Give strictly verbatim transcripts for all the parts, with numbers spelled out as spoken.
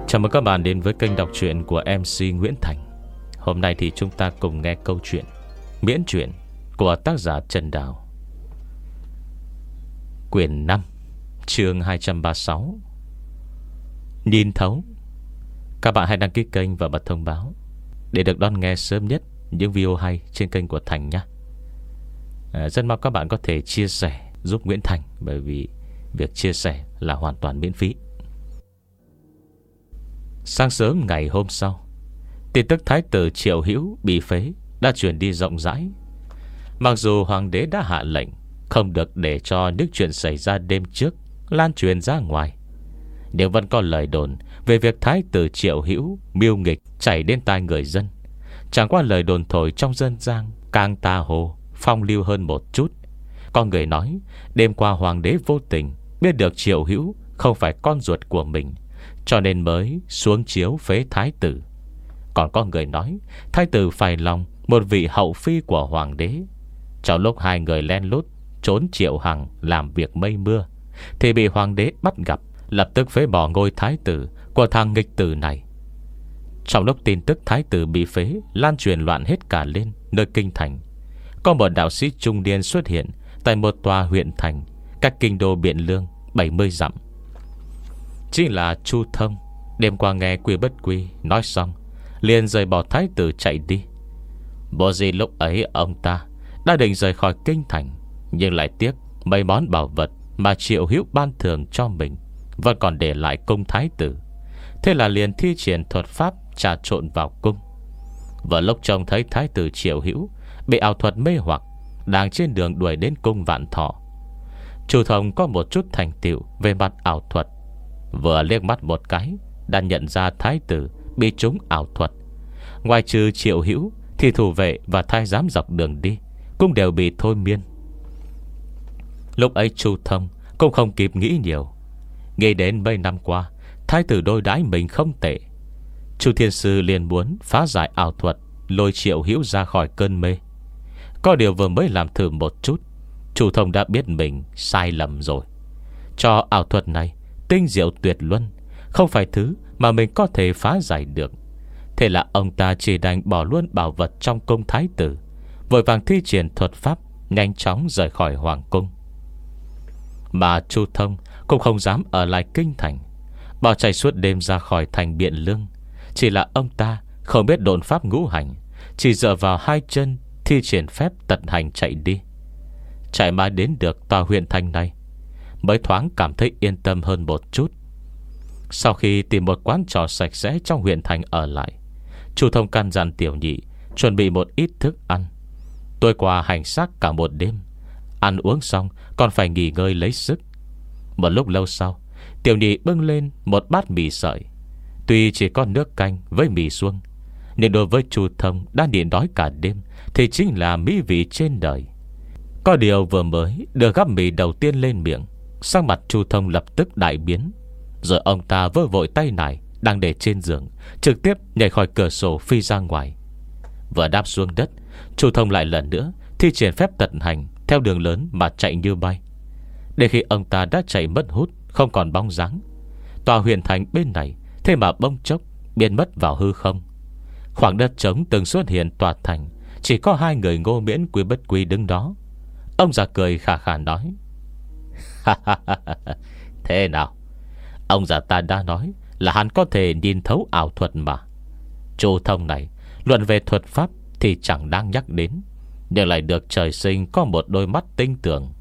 Chào mừng các bạn đến với kênh đọc truyện của em xê Nguyễn Thành. Hôm nay thì chúng ta cùng nghe câu chuyện Miễn truyện của tác giả Trần Đào, quyển năm, chương hai trăm ba mươi sáu, Nhìn thấu. Các bạn hãy đăng ký kênh và bật thông báo để được đón nghe sớm nhất những video hay trên kênh của Thành nhé. à, Rất mong các bạn có thể chia sẻ giúp Nguyễn Thành, bởi vì việc chia sẻ là hoàn toàn miễn phí. Sáng sớm ngày hôm sau, tin tức thái tử Triệu Hữu bị phế đã truyền đi rộng rãi. Mặc dù hoàng đế đã hạ lệnh không được để cho những chuyện xảy ra đêm trước lan truyền ra ngoài, nhưng vẫn có lời đồn về việc thái tử Triệu Hữu mưu nghịch chảy đến tai người dân. Chẳng qua lời đồn thổi trong dân gian càng tà hồ, phong lưu hơn một chút. Có người nói đêm qua hoàng đế vô tình biết được Triệu Hữu không phải con ruột của mình, cho nên mới xuống chiếu phế thái tử. Còn có người nói thái tử phải lòng một vị hậu phi của hoàng đế. Trong lúc hai người len lút trốn Triệu Hằng làm việc mây mưa, thì bị hoàng đế bắt gặp, lập tức phế bỏ ngôi thái tử của thằng nghịch tử này. Trong lúc tin tức thái tử bị phế lan truyền loạn hết cả lên nơi kinh thành, có một đạo sĩ trung niên xuất hiện tại một tòa huyện thành cách kinh đô Biện Lương bảy mươi dặm. Chính là Chu Thông. Đêm qua nghe Quy Bất Quy nói xong, liền rời bỏ thái tử chạy đi. Bộ gì lúc ấy ông ta đã định rời khỏi kinh thành, nhưng lại tiếc mấy món bảo vật mà Triệu Hữu ban thưởng cho mình vẫn còn để lại cung thái tử. Thế là liền thi triển thuật pháp trà trộn vào cung. Vừa lúc trông thấy thái tử Triệu Hữu bị ảo thuật mê hoặc, đang trên đường đuổi đến cung Vạn Thọ. Chu Thông có một chút thành tựu về mặt ảo thuật, vừa liếc mắt một cái đã nhận ra thái tử bị trúng ảo thuật. Ngoài trừ Triệu Hữu thì thủ vệ và thái giám dọc đường đi cũng đều bị thôi miên. Lúc ấy Chu Thông cũng không kịp nghĩ nhiều. Nghĩ đến mấy năm qua thái tử đối đãi mình không tệ, Chu Thiên Sư liền muốn phá giải ảo thuật, lôi Triệu Hữu ra khỏi cơn mê. Có điều vừa mới làm thử một chút, Chu Thông đã biết mình sai lầm rồi. Cho ảo thuật này tinh diệu tuyệt luân, không phải thứ mà mình có thể phá giải được. Thế là ông ta chỉ đành bỏ luôn bảo vật trong cung thái tử, vội vàng thi triển thuật pháp, nhanh chóng rời khỏi hoàng cung. Mà Chu Thông cũng không dám ở lại kinh thành, bỏ chạy suốt đêm ra khỏi thành Biện Lương. Chỉ là ông ta không biết độn pháp ngũ hành, chỉ dựa vào hai chân thi triển phép tận hành chạy đi. Chạy mãi đến được tòa huyện thành này, mới thoáng cảm thấy yên tâm hơn một chút. Sau khi tìm một quán trọ sạch sẽ trong huyện thành ở lại, Chu Thông căn dặn tiểu nhị chuẩn bị một ít thức ăn. Tối qua hành xác cả một đêm, ăn uống xong còn phải nghỉ ngơi lấy sức. Một lúc lâu sau, tiểu nhị bưng lên một bát mì sợi. Tuy chỉ có nước canh với mì suông, nhưng đối với Chu Thông đã nhịn đói cả đêm thì chính là mỹ vị trên đời. Có điều vừa mới đưa gắp mì đầu tiên lên miệng, sắc mặt Chu Thông lập tức đại biến. Rồi ông ta vơ vội tay này đang để trên giường, trực tiếp nhảy khỏi cửa sổ phi ra ngoài. Vừa đáp xuống đất, Chu Thông lại lần nữa thi triển phép tận hành theo đường lớn mà chạy như bay. Để khi ông ta đã chạy mất hút, không còn bóng dáng, tòa huyền thành bên này thế mà bỗng chốc biến mất vào hư không. Khoảng đất trống từng xuất hiện tòa thành, chỉ có hai người Ngô Miễn Quy Bất Quy đứng đó. Ông già cười khà khà nói: Thế nào, ông già ta đã nói là hắn có thể nhìn thấu ảo thuật mà. Chu Thông này luận về thuật pháp thì chẳng đáng nhắc đến, nhưng lại được trời sinh có một đôi mắt tinh tường.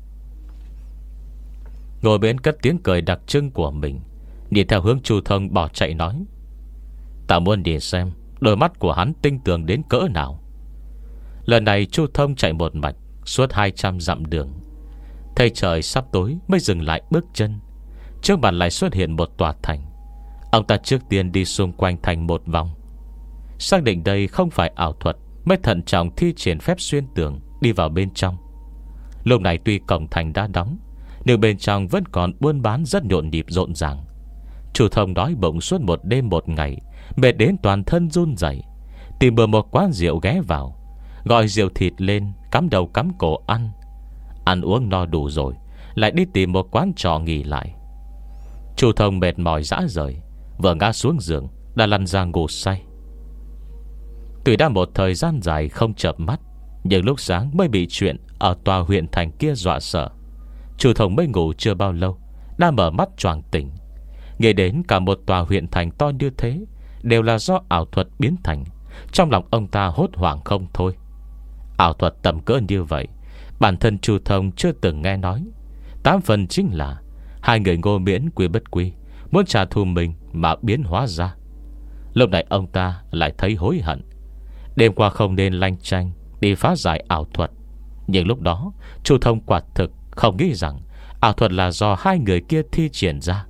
Ngồi bên cất tiếng cười đặc trưng của mình, nhìn theo hướng Chu Thông bỏ chạy nói: Ta muốn nhìn xem đôi mắt của hắn tinh tường đến cỡ nào. Lần này Chu Thông chạy một mạch suốt hai trăm dặm đường. Thấy trời sắp tối mới dừng lại bước chân. Trước mặt lại xuất hiện một tòa thành. Ông ta trước tiên đi xung quanh thành một vòng, xác định đây không phải ảo thuật, mới thận trọng thi triển phép xuyên tường đi vào bên trong. Lúc này tuy cổng thành đã đóng, nhưng bên trong vẫn còn buôn bán rất nhộn nhịp rộn ràng. Chu Thông đói bụng suốt một đêm một ngày, mệt đến toàn thân run rẩy, tìm bờ một quán rượu ghé vào, gọi rượu thịt lên, cắm đầu cắm cổ ăn. Ăn uống no đủ rồi, lại đi tìm một quán trọ nghỉ lại. Chu Thông mệt mỏi rã rời, vừa ngã xuống giường đã lăn ra ngủ say. Tuy đã một thời gian dài không chợp mắt, nhưng lúc sáng mới bị chuyện ở tòa huyện thành kia dọa sợ. Chu Thông mới ngủ chưa bao lâu đã mở mắt choàng tỉnh, nghĩ đến cả một tòa huyện thành to như thế đều là do ảo thuật biến thành. Trong lòng ông ta hốt hoảng không thôi. Ảo thuật tầm cỡ như vậy bản thân Chu Thông chưa từng nghe nói. Tám phần chính là hai người Ngô Miễn Quý Bất Quy muốn trả thù mình mà biến hóa ra. Lúc này ông ta lại thấy hối hận. Đêm qua không nên lanh chanh đi phá giải ảo thuật. Nhưng lúc đó Chu Thông quả thực không nghĩ rằng ảo thuật là do hai người kia thi triển ra.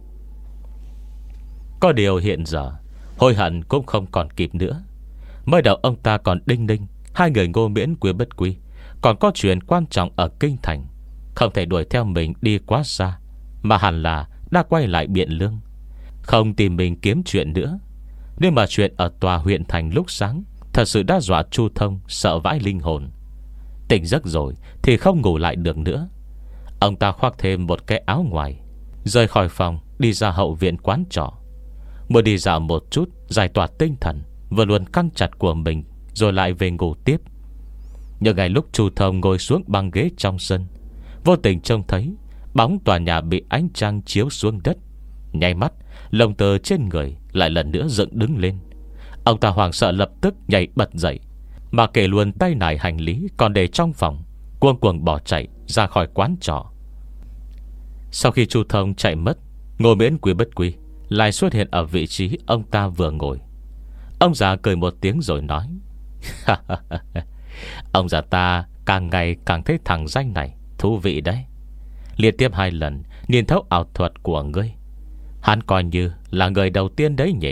Có điều hiện giờ hối hận cũng không còn kịp nữa. Mới đầu ông ta còn đinh ninh hai người Ngô Miễn Quý Bất Quy còn có chuyện quan trọng ở kinh thành, không thể đuổi theo mình đi quá xa, mà hẳn là đã quay lại Biện Lương, không tìm mình kiếm chuyện nữa. Nhưng mà chuyện ở tòa huyện thành lúc sáng thật sự đã dọa Chu Thông sợ vãi linh hồn. Tỉnh giấc rồi thì không ngủ lại được nữa. Ông ta khoác thêm một cái áo ngoài, rời khỏi phòng đi ra hậu viện quán trọ. Muốn đi dạo một chút giải tỏa tinh thần vừa luôn căng chặt của mình, rồi lại về ngủ tiếp. Nhưng ngay lúc Chu Thông ngồi xuống băng ghế trong sân, vô tình trông thấy bóng tòa nhà bị ánh trăng chiếu xuống đất. Nháy mắt, lông tơ trên người lại lần nữa dựng đứng lên. Ông ta hoảng sợ lập tức nhảy bật dậy, mà kể luôn tay nải hành lý còn để trong phòng, cuồng cuồng bỏ chạy ra khỏi quán trọ. Sau khi Chu Thông chạy mất, Ngô Miễn Quý Bất Quy lại xuất hiện ở vị trí ông ta vừa ngồi. Ông già cười một tiếng rồi nói: Ông già ta càng ngày càng thấy thằng danh này thú vị đấy. Liên tiếp hai lần nhìn thấu ảo thuật của ngươi, hắn coi như là người đầu tiên đấy nhỉ?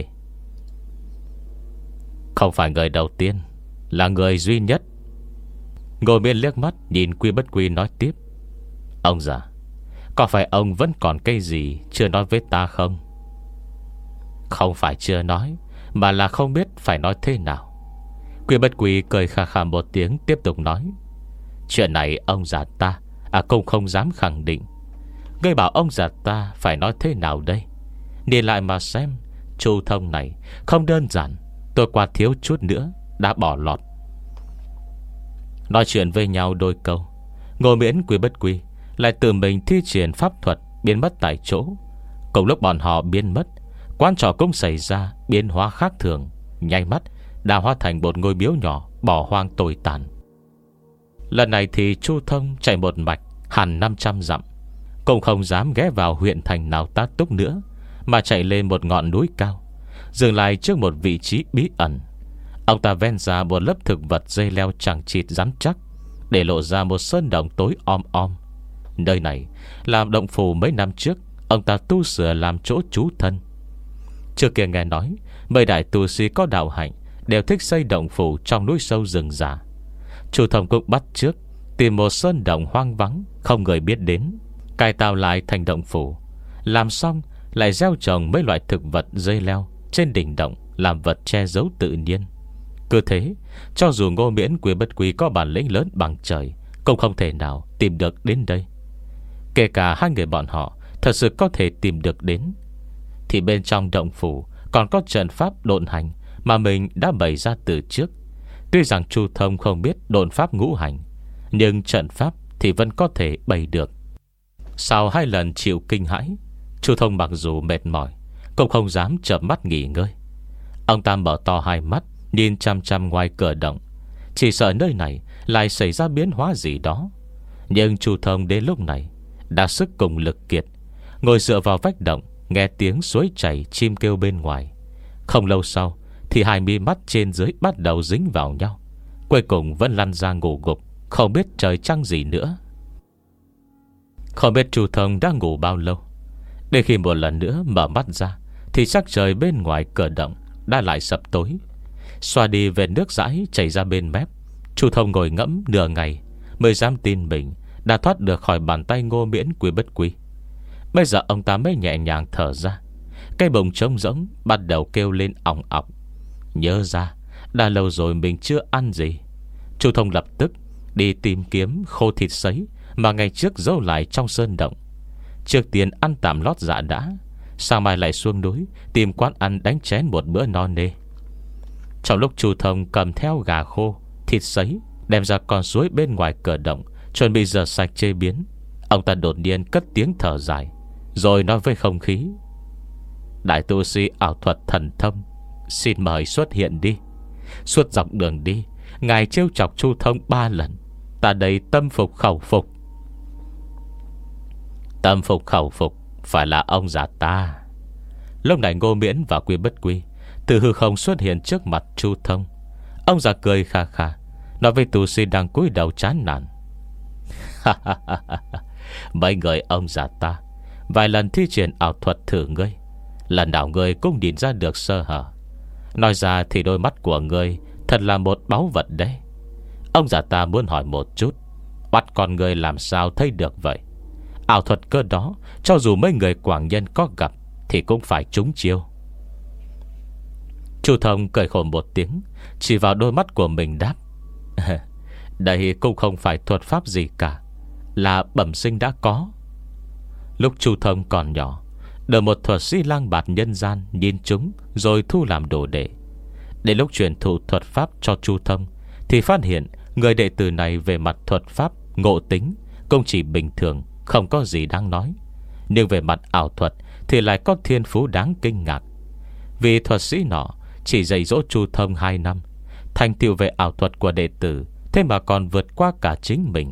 Không phải người đầu tiên, là người duy nhất. Ngô Miễn liếc mắt nhìn Quý Bất Quy nói tiếp: Ông già, có phải ông vẫn còn cái gì chưa nói với ta không? Không phải chưa nói, mà là không biết phải nói thế nào. Quý Bất Quy cười khà khà một tiếng, tiếp tục nói: Chuyện này ông già ta À cũng không dám khẳng định. Ngươi bảo ông già ta phải nói thế nào đây? Nhìn lại mà xem, Chu Thông này không đơn giản, tôi qua thiếu chút nữa đã bỏ lọt. Nói chuyện với nhau đôi câu, Ngô Miễn Quý Bất Quy lại tự mình thi triển pháp thuật biến mất tại chỗ. Cùng lúc bọn họ biến mất, quán trọ cũng xảy ra biến hóa khác thường. Nháy mắt đã hóa thành một ngôi miếu nhỏ bỏ hoang tồi tàn. Lần này thì Chu Thông chạy một mạch hẳn năm trăm dặm, cũng không dám ghé vào huyện thành nào tá túc nữa, mà chạy lên một ngọn núi cao, dừng lại trước một vị trí bí ẩn. Ông ta ven ra một lớp thực vật dây leo chẳng chịt rắn chắc, để lộ ra một sơn động tối om om. Nơi này làm động phủ mấy năm trước ông ta tu sửa làm chỗ trú thân. Trước kia nghe nói mấy đại tu sĩ có đạo hạnh đều thích xây động phủ trong núi sâu rừng già. Chu Thông cũng bắt trước tìm một sơn động hoang vắng không người biết đến, cải tạo lại thành động phủ. Làm xong lại gieo trồng mấy loại thực vật dây leo trên đỉnh động làm vật che giấu tự nhiên. Cứ thế, cho dù Ngô Miễn Quý Bất Quy có bản lĩnh lớn bằng trời, cũng không thể nào tìm được đến đây. Kể cả hai người bọn họ thật sự có thể tìm được đến, thì bên trong động phủ còn có trận pháp độn hành mà mình đã bày ra từ trước. Tuy rằng Chu Thông không biết độn pháp ngũ hành, nhưng trận pháp thì vẫn có thể bày được. Sau hai lần chịu kinh hãi, Chu Thông mặc dù mệt mỏi cũng không dám chợp mắt nghỉ ngơi. Ông ta mở to hai mắt nhìn chăm chăm ngoài cửa động, chỉ sợ nơi này lại xảy ra biến hóa gì đó. Nhưng Chu Thông đến lúc này đã sức cùng lực kiệt, ngồi dựa vào vách động, nghe tiếng suối chảy, chim kêu bên ngoài. Không lâu sau thì hai mi mắt trên dưới bắt đầu dính vào nhau, cuối cùng vẫn lăn ra ngủ gục, không biết trời trăng gì nữa. Không biết Chu Thông đã ngủ bao lâu. Đến khi một lần nữa mở mắt ra thì sắc trời bên ngoài cửa động đã lại sập tối. Xoa đi vệt nước dãi chảy ra bên mép, Chu Thông ngồi ngẫm nửa ngày mới dám tin mình đã thoát được khỏi bàn tay Ngô Miễn Quý Bất Quy. Bây giờ ông ta mới nhẹ nhàng thở ra. Cái bụng trống rỗng bắt đầu kêu lên ỏng ọc. Nhớ ra đã lâu rồi mình chưa ăn gì. Chu Thông lập tức đi tìm kiếm khô thịt sấy mà ngày trước giấu lại trong sơn động. Trước tiên ăn tạm lót dạ đã, Sáng mai lại xuống núi tìm quán ăn đánh chén một bữa no nê. Trong lúc Chu Thông cầm theo gà khô, thịt sấy, đem ra con suối bên ngoài cửa động, chuẩn bị rửa sạch chế biến, ông ta đột nhiên cất tiếng thở dài, rồi nói với không khí: Đại tu sĩ ảo thuật thần thông, xin mời xuất hiện đi. Suốt dọc đường đi, ngài trêu chọc Chu Thông ba lần, ta đây tâm phục khẩu phục. Tâm phục khẩu phục phải là ông già ta. Lúc này Ngô Miễn và Quy Bất Quy từ hư không xuất hiện trước mặt Chu Thông. Ông già cười kha kha, nói với tu sĩ đang cúi đầu chán nản: Mấy người ông già ta vài lần thi triển ảo thuật thử ngươi, lần nào ngươi cũng nhìn ra được sơ hở. Nói ra thì đôi mắt của ngươi thật là một báu vật đấy. Ông già ta muốn hỏi một chút, bắt con ngươi làm sao thấy được vậy? Ảo thuật cơ đó, cho dù mấy người quảng nhân có gặp thì cũng phải trúng chiêu. Chu Thông cười khổ một tiếng, chỉ vào đôi mắt của mình đáp: Đây cũng không phải thuật pháp gì cả, là bẩm sinh đã có. Lúc Chu Thông còn nhỏ, được một thuật sĩ lang bạt nhân gian nhìn chúng, rồi thu làm đồ đệ. Đến lúc truyền thụ thuật pháp cho Chu Thông, thì phát hiện người đệ tử này về mặt thuật pháp, ngộ tính cũng chỉ bình thường, không có gì đáng nói. Nhưng về mặt ảo thuật thì lại có thiên phú đáng kinh ngạc. Vì thuật sĩ nọ chỉ dạy dỗ Chu Thông hai năm, thành tựu về ảo thuật của đệ tử thế mà còn vượt qua cả chính mình.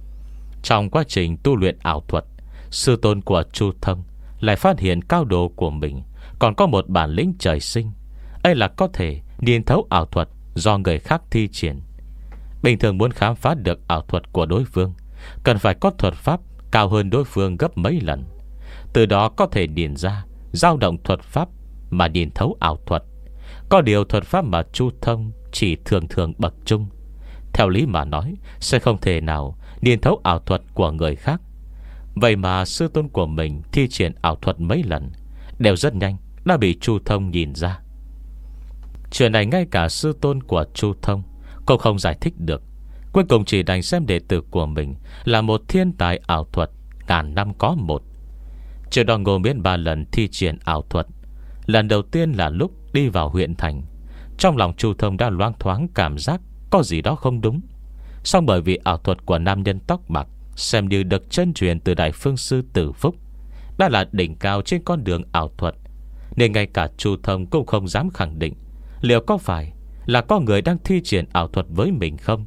Trong quá trình tu luyện ảo thuật, sư tôn của Chu Thông lại phát hiện cao độ của mình còn có một bản lĩnh trời sinh, ấy là có thể nhìn thấu ảo thuật do người khác thi triển. Bình thường muốn khám phá được ảo thuật của đối phương, cần phải có thuật pháp cao hơn đối phương gấp mấy lần. Từ đó có thể nhìn ra dao động thuật pháp mà nhìn thấu ảo thuật. Có điều thuật pháp mà Chu Thông chỉ thường thường bậc trung, theo lý mà nói sẽ không thể nào nhìn thấu ảo thuật của người khác. Vậy mà sư tôn của mình thi triển ảo thuật mấy lần đều rất nhanh đã bị Chu Thông nhìn ra. Chuyện này ngay cả sư tôn của Chu Thông cũng không giải thích được. Cuối cùng chỉ đành xem đệ tử của mình là một thiên tài ảo thuật ngàn năm có một. Trước đó Ngô Miễn ba lần thi triển ảo thuật. Lần đầu tiên là lúc đi vào huyện thành. Trong lòng Chu Thông đã loáng thoáng cảm giác có gì đó không đúng. Song bởi vì ảo thuật của nam nhân tóc bạc xem như được chân truyền từ Đại Phương Sư Tử Phúc, đã là đỉnh cao trên con đường ảo thuật, nên ngay cả Chu Thông cũng không dám khẳng định liệu có phải là có người đang thi triển ảo thuật với mình không.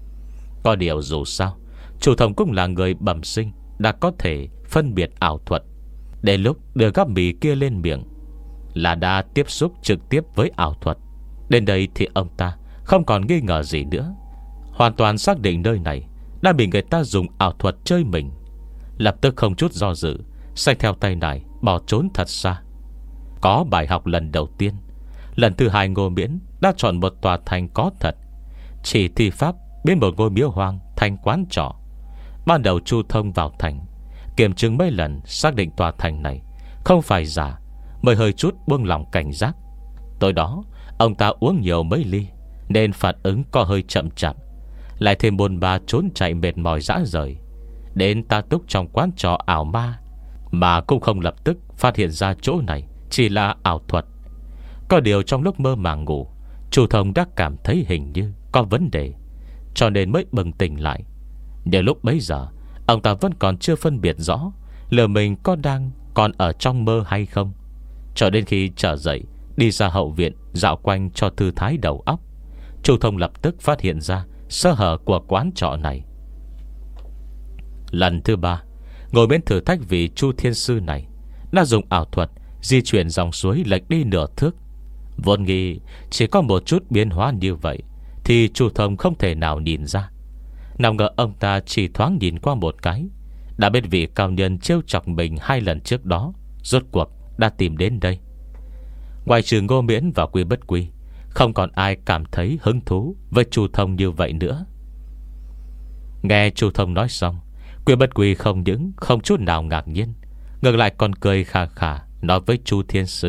Có điều dù sao, Chu Thông cũng là người bẩm sinh, đã có thể phân biệt ảo thuật. Đến lúc đưa gắp mì kia lên miệng là đã tiếp xúc trực tiếp với ảo thuật. Đến đây thì ông ta không còn nghi ngờ gì nữa, hoàn toàn xác định nơi này đã bị người ta dùng ảo thuật chơi mình. Lập tức không chút do dự, xách theo tay này bỏ trốn thật xa. Có bài học lần đầu tiên. Lần thứ hai Ngô Miễn đã chọn một tòa thành có thật, chỉ thi pháp biến một ngôi miếu hoang thành quán trọ. Ban đầu Chu Thông vào thành, kiểm chứng mấy lần, xác định tòa thành này không phải giả, mới hơi chút buông lòng cảnh giác. Tối đó ông ta uống nhiều mấy ly nên phản ứng có hơi chậm chạp, lại thêm bồn ba trốn chạy mệt mỏi rã rời. Đến ta túc trong quán trọ ảo ma, mà cũng không lập tức phát hiện ra chỗ này chỉ là ảo thuật. Có điều trong lúc mơ màng ngủ, Chu Thông đã cảm thấy hình như có vấn đề, cho nên mới bừng tỉnh lại. Nhưng lúc bấy giờ ông ta vẫn còn chưa phân biệt rõ lừa mình có đang còn ở trong mơ hay không. Cho đến khi trở dậy đi ra hậu viện dạo quanh cho thư thái đầu óc, Chu Thông lập tức phát hiện ra sơ hở của quán trọ này. Lần thứ ba, ngồi bên thử thách vị Chu Thiên Sư này đã dùng ảo thuật di chuyển dòng suối lệch đi nửa thước. Vốn nghĩ chỉ có một chút biến hóa như vậy thì Chu Thông không thể nào nhìn ra. Nào ngờ ông ta chỉ thoáng nhìn qua một cái đã biết vị cao nhân trêu chọc mình hai lần trước đó rốt cuộc đã tìm đến đây. Ngoài trừ Ngô Miễn và Quy Bất Quy, không còn ai cảm thấy hứng thú với Chu Thông như vậy nữa. Nghe Chu Thông nói xong, Quy Bất Quy không những không chút nào ngạc nhiên, ngược lại còn cười khà khà nói với Chu Thiên Sư: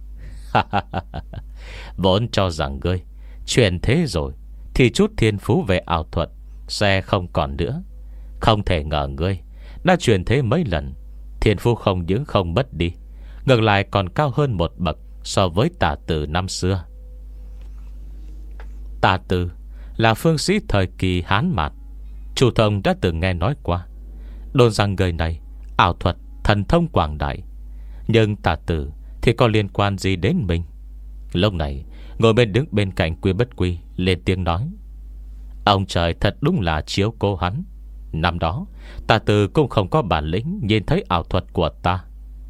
Vốn cho rằng ngươi chuyển thế rồi thì chút thiên phú về ảo thuật sẽ không còn nữa. Không thể ngờ ngươi đã chuyển thế mấy lần, thiên phú không những không mất đi, ngược lại còn cao hơn một bậc so với Tả Tử năm xưa. Tả Tử là phương sĩ thời kỳ Hán Mạt. Chu Thông đã từng nghe nói qua, đồn rằng người này ảo thuật thần thông quảng đại. Nhưng Tả Tử thì có liên quan gì đến mình? Lúc này ngồi bên đứng bên cạnh Quy Bất Quy lên tiếng nói: ông trời thật đúng là chiếu cố hắn. Năm đó Tả Tử cũng không có bản lĩnh nhìn thấy ảo thuật của ta.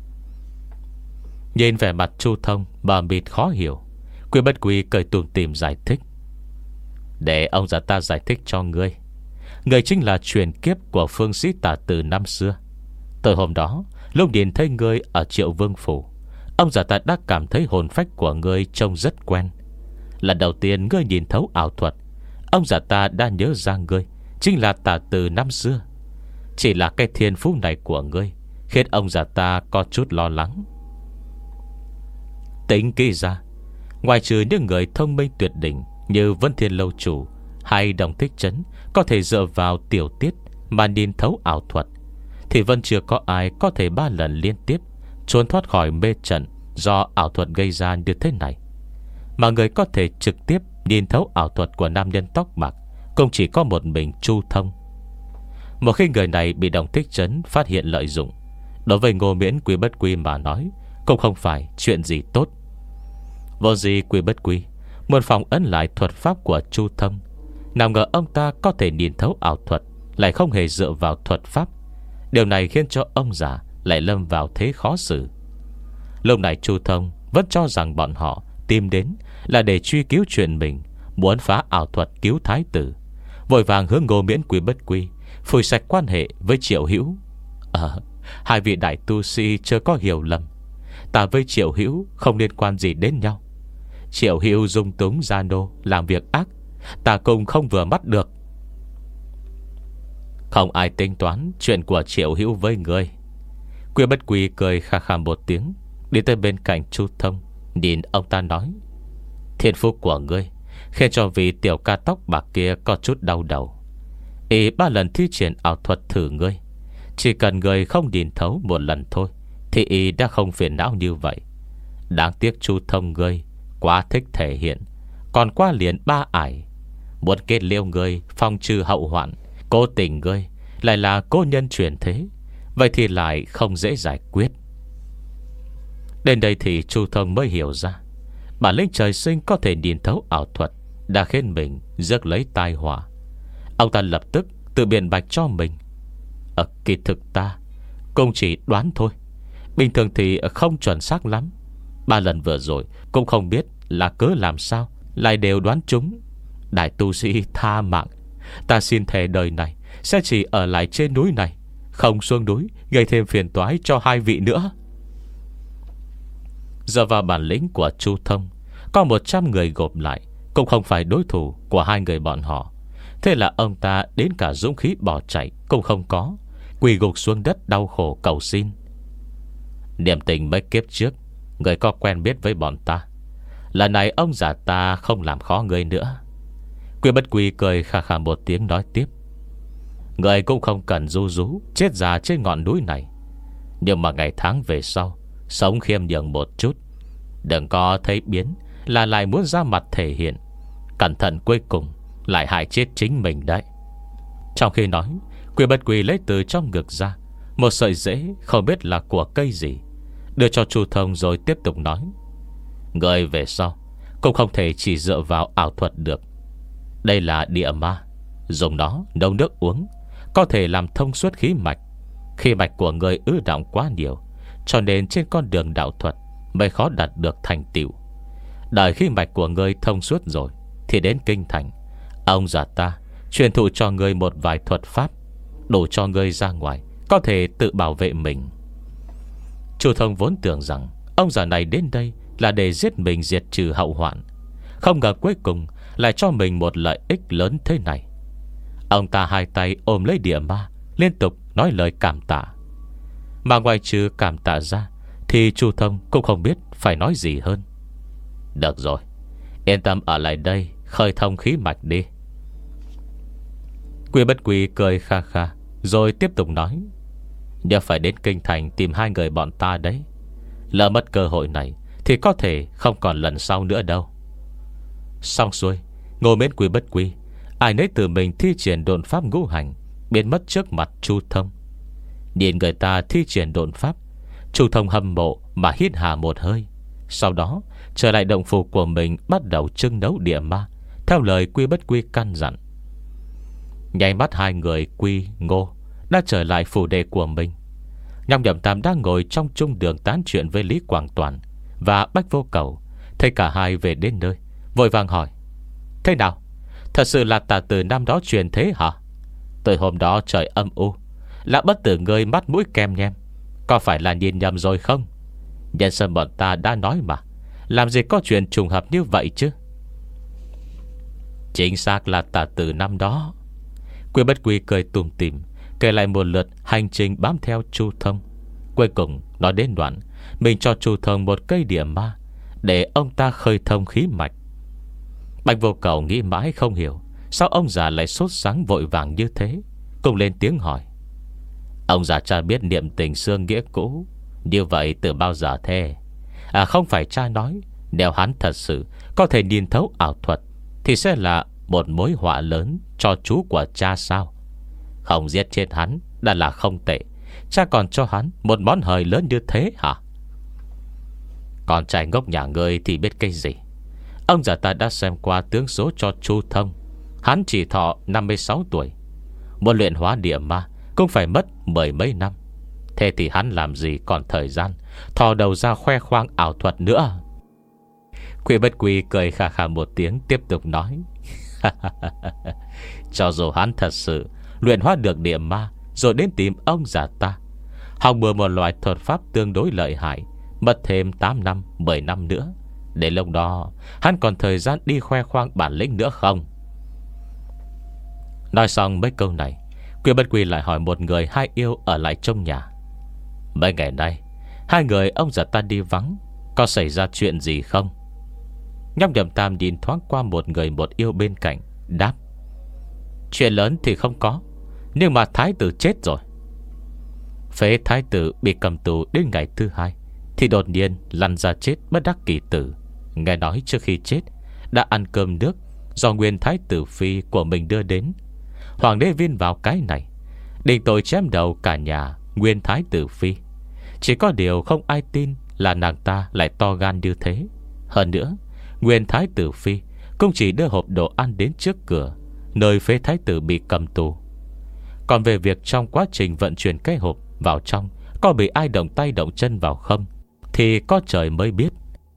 Nhìn vẻ mặt Chu Thông bờ mịt khó hiểu, Quy Bất Quy cười tủm tỉm giải thích: để ông già ta giải thích cho ngươi. Người chính là truyền kiếp của phương sĩ Tả Tử năm xưa. Từ hôm đó, lúc nhìn thấy ngươi ở Triệu Vương Phủ, ông già ta đã cảm thấy hồn phách của ngươi trông rất quen. Lần đầu tiên ngươi nhìn thấu ảo thuật, ông già ta đã nhớ ra ngươi chính là Tả Tử năm xưa. Chỉ là cái thiên phú này của ngươi khiến ông già ta có chút lo lắng. Tính kỹ ra, ngoài trừ những người thông minh tuyệt đỉnh như Vân Thiên Lâu Chủ hay Đồng Thích Trấn có thể dựa vào tiểu tiết mà nhìn thấu ảo thuật, thì vẫn chưa có ai có thể ba lần liên tiếp trốn thoát khỏi mê trận do ảo thuật gây ra như thế này. Mà người có thể trực tiếp nhìn thấu ảo thuật của nam nhân tóc bạc cũng chỉ có một mình Chu Thông. Một khi người này bị Đồng Thích Trấn phát hiện lợi dụng, đối với Ngô Miễn Quy Bất Quy mà nói cũng không phải chuyện gì tốt. Vô gì Quy Bất Quy muốn phòng ấn lại thuật pháp của Chu Thông, nào ngờ ông ta có thể nhìn thấu ảo thuật, lại không hề dựa vào thuật pháp. Điều này khiến cho ông già lại lâm vào thế khó xử. Lúc này Chu Thông vẫn cho rằng bọn họ tìm đến là để truy cứu chuyện mình muốn phá ảo thuật cứu thái tử, vội vàng hướng Ngô Miễn Quy Bất Quy phủi sạch quan hệ với Triệu Hữu. À, hai vị đại tu sĩ chưa có hiểu lầm, ta với Triệu Hữu không liên quan gì đến nhau. Triệu Hữu dung túng gia nô làm việc ác, ta cùng không vừa mắt được. Không ai tính toán chuyện của Triệu Hữu với ngươi. Quy Bất Quy cười khà khà một tiếng, đi tới bên cạnh Chu Thông, nhìn ông ta nói: thiên phúc của ngươi khiến cho vị tiểu ca tóc bạc kia có chút đau đầu. Y ba lần thi triển ảo thuật thử ngươi, chỉ cần ngươi không nhìn thấu một lần thôi thì y đã không phiền não như vậy. Đáng tiếc Chu Thông ngươi quá thích thể hiện, còn qua liền ba ải. Muốn kết liêu ngươi phong trừ hậu hoạn, cố tình ngươi lại là cô nhân truyền thế, vậy thì lại không dễ giải quyết. Đến đây thì Chu Thông mới hiểu ra, bản lĩnh trời sinh có thể nhìn thấu ảo thuật đã khiến mình rước lấy tai họa. Ông ta lập tức tự biện bạch cho mình: Ở kỳ thực ta cũng chỉ đoán thôi, bình thường thì không chuẩn xác lắm. Ba lần vừa rồi cũng không biết là cớ làm sao lại đều đoán trúng. Đại tu sĩ tha mạng, ta xin thề đời này sẽ chỉ ở lại trên núi này, không xuống núi gây thêm phiền toái cho hai vị nữa. Giờ vào bản lĩnh của Chu Thông, có một trăm người gộp lại cũng không phải đối thủ của hai người bọn họ. Thế là ông ta đến cả dũng khí bỏ chạy cũng không có, quỳ gục xuống đất đau khổ cầu xin: niệm tình mấy kiếp trước người có quen biết với bọn ta, lần này ông già ta không làm khó người nữa. Quy Bất Quy cười khà khà một tiếng nói tiếp: người cũng không cần ru rú chết già trên ngọn núi này, nhưng mà ngày tháng về sau sống khiêm nhường một chút, đừng có thấy biến là lại muốn ra mặt thể hiện, cẩn thận cuối cùng lại hại chết chính mình đấy. Trong khi nói, Quy Bất Quy lấy từ trong ngực ra một sợi rễ không biết là của cây gì, đưa cho Chu Thông rồi tiếp tục nói: người về sau cũng không thể chỉ dựa vào ảo thuật được. Đây là địa ma, dùng nó nấu nước uống có thể làm thông suốt khí mạch. Khí mạch của người ứ động quá nhiều, cho nên trên con đường đạo thuật mới khó đạt được thành tựu. Đợi khí mạch của người thông suốt rồi thì đến kinh thành, ông già ta truyền thụ cho người một vài thuật pháp, đủ cho người ra ngoài có thể tự bảo vệ mình. Chu Thông vốn tưởng rằng ông già này đến đây là để giết mình diệt trừ hậu hoạn, không ngờ cuối cùng lại cho mình một lợi ích lớn thế này. Ông ta hai tay ôm lấy địa ma, liên tục nói lời cảm tạ. Mà ngoài trừ cảm tạ ra thì Chu Thông cũng không biết phải nói gì hơn. Được rồi, yên tâm ở lại đây khơi thông khí mạch đi. Quy Bất Quy cười kha kha rồi tiếp tục nói: nhớ phải đến kinh thành tìm hai người bọn ta đấy. Lỡ mất cơ hội này thì có thể không còn lần sau nữa đâu. Xong xuôi, Ngô Miễn Quy Bất Quy ai nấy tự mình thi triển độn pháp ngũ hành, biến mất trước mặt Chu Thông. Nhìn người ta thi triển độn pháp, Chu Thông hâm mộ mà hít hà một hơi. Sau đó trở lại động phủ của mình, bắt đầu trưng nấu địa ma theo lời Quy Bất Quy căn dặn. Nháy mắt hai người Quy Ngô đã trở lại phủ đệ của mình. Nhong Nhậm Tam đang ngồi trong trung đường tán chuyện với Lý Quảng Toàn và Bách Vô Cầu. Thấy cả hai về đến nơi, vội vàng hỏi: thế nào? Thật sự là tà tử năm đó truyền thế hả? Tới hôm đó trời âm u, Lã Bất Tử ngươi mắt mũi kem nhem, có phải là nhìn nhầm rồi không? Nhân sâm bọn ta đã nói mà, làm gì có chuyện trùng hợp như vậy chứ? Chính xác là tà tử năm đó. Quy Bất Quy cười tùm tìm, kể lại một lượt hành trình bám theo Chu Thông. Cuối cùng nói đến đoạn mình cho Chu Thông một cây địa ma để ông ta khơi thông khí mạch. Bạch Vô Cầu nghĩ mãi không hiểu sao ông già lại sốt sắng vội vàng như thế, cùng lên tiếng hỏi: ông già cha biết niệm tình xương nghĩa cũ như vậy từ bao giờ thế? À không phải cha nói nếu hắn thật sự có thể nhìn thấu ảo thuật thì sẽ là một mối họa lớn cho chú của cha sao? Không giết chết hắn đã là không tệ, cha còn cho hắn một món hời lớn như thế hả? Con trai ngốc nhà ngươi thì biết cái gì. Ông già ta đã xem qua tướng số cho Chu Thông, hắn chỉ thọ năm mươi sáu tuổi. Một luyện hóa địa ma cũng phải mất mười mấy năm. Thế thì hắn làm gì còn thời gian thò đầu ra khoe khoang ảo thuật nữa? Quy Bất Quy cười khà khà một tiếng, tiếp tục nói: cho dù hắn thật sự luyện hóa được địa ma rồi đến tìm ông già ta, học bừa một loại thuật pháp tương đối lợi hại, mất thêm tám năm, mười năm nữa, để lúc đó hắn còn thời gian đi khoe khoang bản lĩnh nữa không? Nói xong mấy câu này, Quy Bất Quy lại hỏi một người hai yêu ở lại trong nhà: mấy ngày nay hai người ông già ta đi vắng, có xảy ra chuyện gì không? Nhong Nhậm Tam nhìn thoáng qua một người một yêu bên cạnh, đáp: chuyện lớn thì không có, nhưng mà thái tử chết rồi. Phế thái tử bị cầm tù đến ngày thứ hai thì đột nhiên lăn ra chết bất đắc kỳ tử. Nghe nói trước khi chết đã ăn cơm nước do nguyên thái tử phi của mình đưa đến. Hoàng đế viên vào cái này, định tội chém đầu cả nhà nguyên thái tử phi. Chỉ có điều không ai tin là nàng ta lại to gan như thế. Hơn nữa, nguyên thái tử phi cũng chỉ đưa hộp đồ ăn đến trước cửa nơi phế thái tử bị cầm tù. Còn về việc trong quá trình vận chuyển cái hộp vào trong có bị ai động tay động chân vào không thì có trời mới biết.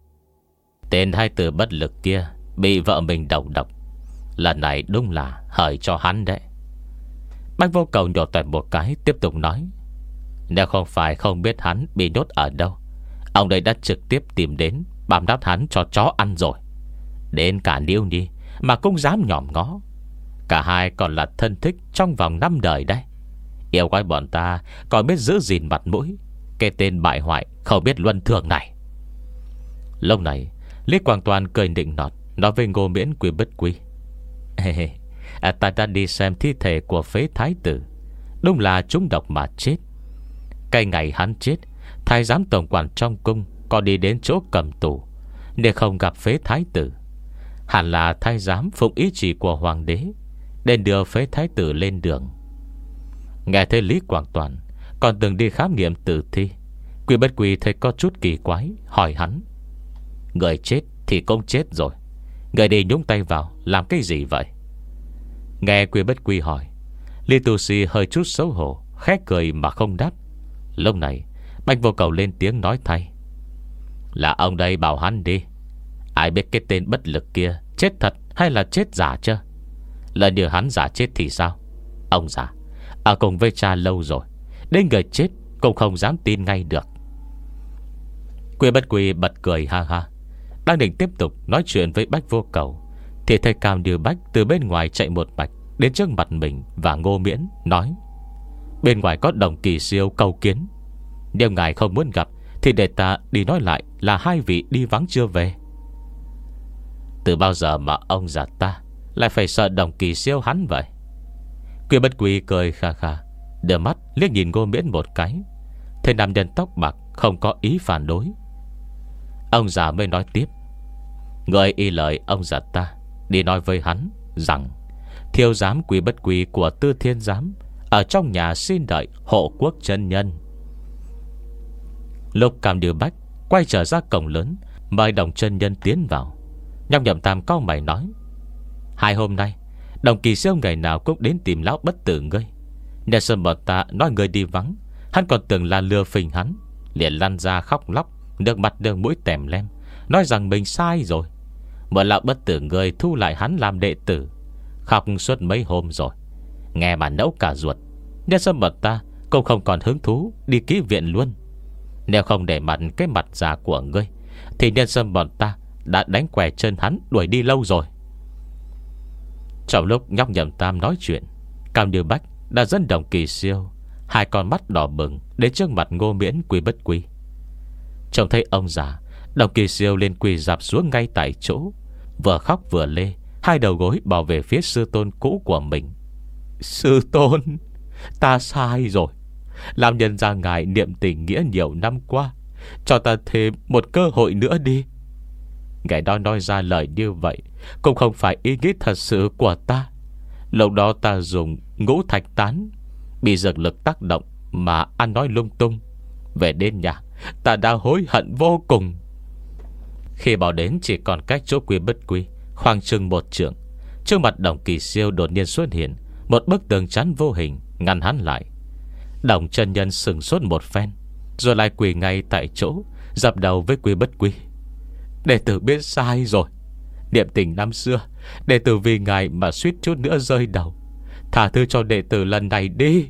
Tên thái tử bất lực kia bị vợ mình đầu độc, lần này đúng là hời cho hắn đấy. Bách Vô Cầu nhổ toẹt một cái, tiếp tục nói: nếu không phải không biết hắn bị nhốt ở đâu, ông đây đã trực tiếp tìm đến bám đáp hắn cho chó ăn rồi. Đến cả Niêu Nhi mà cũng dám nhòm ngó. Cả hai còn là thân thích trong vòng năm đời đấy. Yêu quái bọn ta còn biết giữ gìn mặt mũi, cái tên bại hoại không biết luân thường này. Lúc này Lý Quảng Toàn cười nịnh nọt, nói với Ngô Miễn Quy Bất Quy: ê, à, ta đã đi xem thi thể của phế thái tử, đúng là trúng độc mà chết. Cái ngày hắn chết, thái giám tổng quản trong cung có đi đến chỗ cầm tù, để không gặp phế thái tử. Hẳn là thái giám phụng ý chỉ của hoàng đế nên đưa phế thái tử lên đường. Nghe thấy Lý Quảng Toàn còn từng đi khám nghiệm tử thi, Quy Bất Quy thấy có chút kỳ quái, hỏi hắn: người chết thì cũng chết rồi, người đi nhúng tay vào làm cái gì vậy? Nghe Quy Bất Quy hỏi, Lý Tu Si hơi chút xấu hổ, khẽ cười mà không đáp. Lúc này Bạch Vô Cầu lên tiếng nói thay: là ông đây bảo hắn đi. Ai biết cái tên bất lực kia chết thật hay là chết giả chứ? Lỡ như hắn giả chết thì sao? Ông già ở cùng với cha lâu rồi, đến người chết cũng không dám tin ngay được. Quy Bất Quy bật cười ha ha, đang định tiếp tục nói chuyện với Bách Vô Cầu thì thấy Cao Như Bách từ bên ngoài chạy một mạch đến trước mặt mình và Ngô Miễn, nói: bên ngoài có Đồng Kỳ Siêu cầu kiến. Nếu ngài không muốn gặp thì để ta đi nói lại là hai vị đi vắng chưa về. Từ bao giờ mà ông già ta lại phải sợ Đồng Kỳ Siêu hắn vậy? Quy Bất Quy cười kha kha, đưa mắt liếc nhìn Ngô Miễn một cái. Thấy nam nhân tóc bạc không có ý phản đối, Ông già mới nói tiếp: Người y lời ông già ta, đi nói với hắn rằng thiếu giám Quý Bất Quy của Tư Thiên Giám ở trong nhà xin đợi hộ quốc chân nhân. Lúc Cam Như Bách quay trở ra cổng lớn, mời Đồng chân nhân tiến vào. Nhóc Nhậm Tam cau mày nói: Hai hôm nay Đồng Kỳ Siêu ngày nào cũng đến tìm lão bất tử ngươi. Nhà Sơn bọn ta nói người đi vắng, hắn còn tưởng là lừa phình hắn, liền lăn ra khóc lóc, nước mặt nước mũi tèm lem, nói rằng mình sai rồi. Mà lão bất tử người thu lại hắn làm đệ tử, khóc suốt mấy hôm rồi, nghe mà nẫu cả ruột. Nhà Sơn bọn ta cũng không còn hứng thú đi ký viện luôn. Nếu không để mặt cái mặt già của ngươi, thì nhân sâm bọn ta đã đánh què chân hắn đuổi đi lâu rồi. Trong lúc nhóc Nhậm Tam nói chuyện, Cam Như Bách đã dẫn Đồng Kỳ Siêu, hai con mắt đỏ bừng, đến trước mặt Ngô Miễn Quý Bất Quy. Trông thấy ông già, Đồng Kỳ Siêu lên quỳ dạp xuống ngay tại chỗ, vừa khóc vừa lê, hai đầu gối bảo về phía sư tôn cũ của mình. Sư tôn, ta sai rồi. Làm nhân ra ngài niệm tình nghĩa nhiều năm qua, cho ta thêm một cơ hội nữa đi. Ngài đó nói ra lời như vậy cũng không phải ý nghĩ thật sự của ta. Lúc đó ta dùng ngũ thạch tán, bị dược lực tác động mà ăn nói lung tung. Về đến nhà, ta đã hối hận vô cùng. Khi bảo đến chỉ còn cách chỗ Quý Bất Quy khoảng chừng một trượng, trước mặt Đồng Kỳ Siêu đột nhiên xuất hiện một bức tường chắn vô hình ngăn hắn lại. Đồng chân nhân sừng sốt một phen, rồi lại quỳ ngay tại chỗ, dập đầu với Quý Bất Quy. Đệ tử biết sai rồi. Niệm tình năm xưa, đệ tử vì ngài mà suýt chút nữa rơi đầu. Thả thư cho đệ tử lần này đi.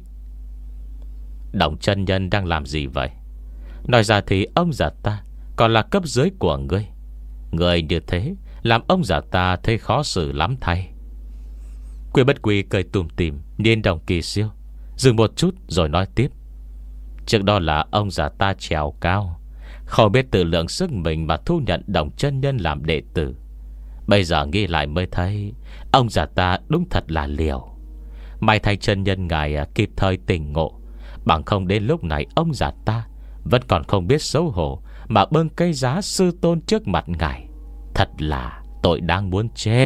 Đồng chân nhân đang làm gì vậy? Nói ra thì ông già ta còn là cấp dưới của ngươi. Ngươi như thế làm ông già ta thấy khó xử lắm thay. Quý Bất Quy cười tủm tỉm nhìn Đồng Kỳ Siêu, dừng một chút rồi nói tiếp: Trước đó là ông già ta trèo cao, không biết tự lượng sức mình mà thu nhận Đồng chân nhân làm đệ tử. Bây giờ nghĩ lại mới thấy ông già ta đúng thật là liều. May thay chân nhân ngài kịp thời tỉnh ngộ, bằng không đến lúc này ông già ta vẫn còn không biết xấu hổ mà bưng cây giá sư tôn trước mặt ngài. Thật là tội đáng muốn chết.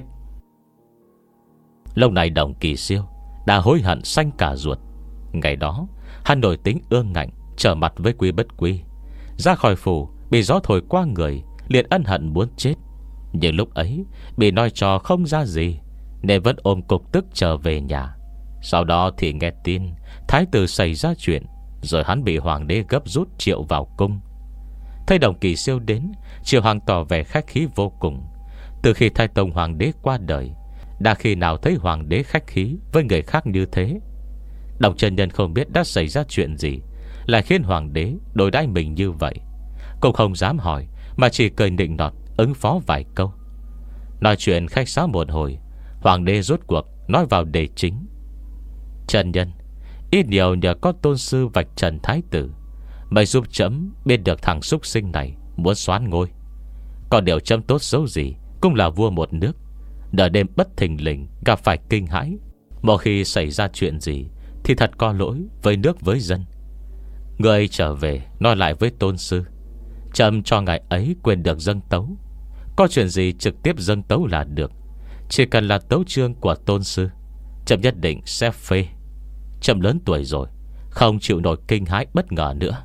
Lâu này Đồng Kỳ Siêu đã hối hận xanh cả ruột. Ngày đó hắn nổi tính ương ngạnh, trở mặt với Quý Bất Quy. Ra khỏi phủ bị gió thổi qua người, liền ân hận muốn chết. Nhưng lúc ấy bị nói trò không ra gì, nên vẫn ôm cục tức trở về nhà. Sau đó thì nghe tin thái tử xảy ra chuyện, rồi hắn bị hoàng đế gấp rút triệu vào cung. Thấy Đồng Kỳ Siêu đến, Triệu Hoàng tỏ vẻ khách khí vô cùng. Từ khi Thái Tông hoàng đế qua đời, đã khi nào thấy hoàng đế khách khí với người khác như thế. Đồng chân nhân không biết đã xảy ra chuyện gì lại khiến hoàng đế đối đãi mình như vậy. Cũng không dám hỏi, mà chỉ cười nịnh nọt ứng phó vài câu. Nói chuyện khách sáo một hồi, hoàng đế rốt cuộc nói vào đề chính. Chân nhân, ít nhiều nhờ có tôn sư vạch trần thái tử, mới giúp chấm biết được thằng súc sinh này muốn soán ngôi. Còn điều chấm tốt xấu gì cũng là vua một nước, đợi đêm bất thình lình gặp phải kinh hãi. Một khi xảy ra chuyện gì thì thật có lỗi với nước với dân. Người trở về nói lại với tôn sư, chấm cho ngài ấy quyền được dâng tấu. Có chuyện gì trực tiếp dâng tấu là được. Chỉ cần là tấu chương của tôn sư, chấm nhất định sẽ phê. Chấm lớn tuổi rồi, không chịu nổi kinh hãi bất ngờ nữa.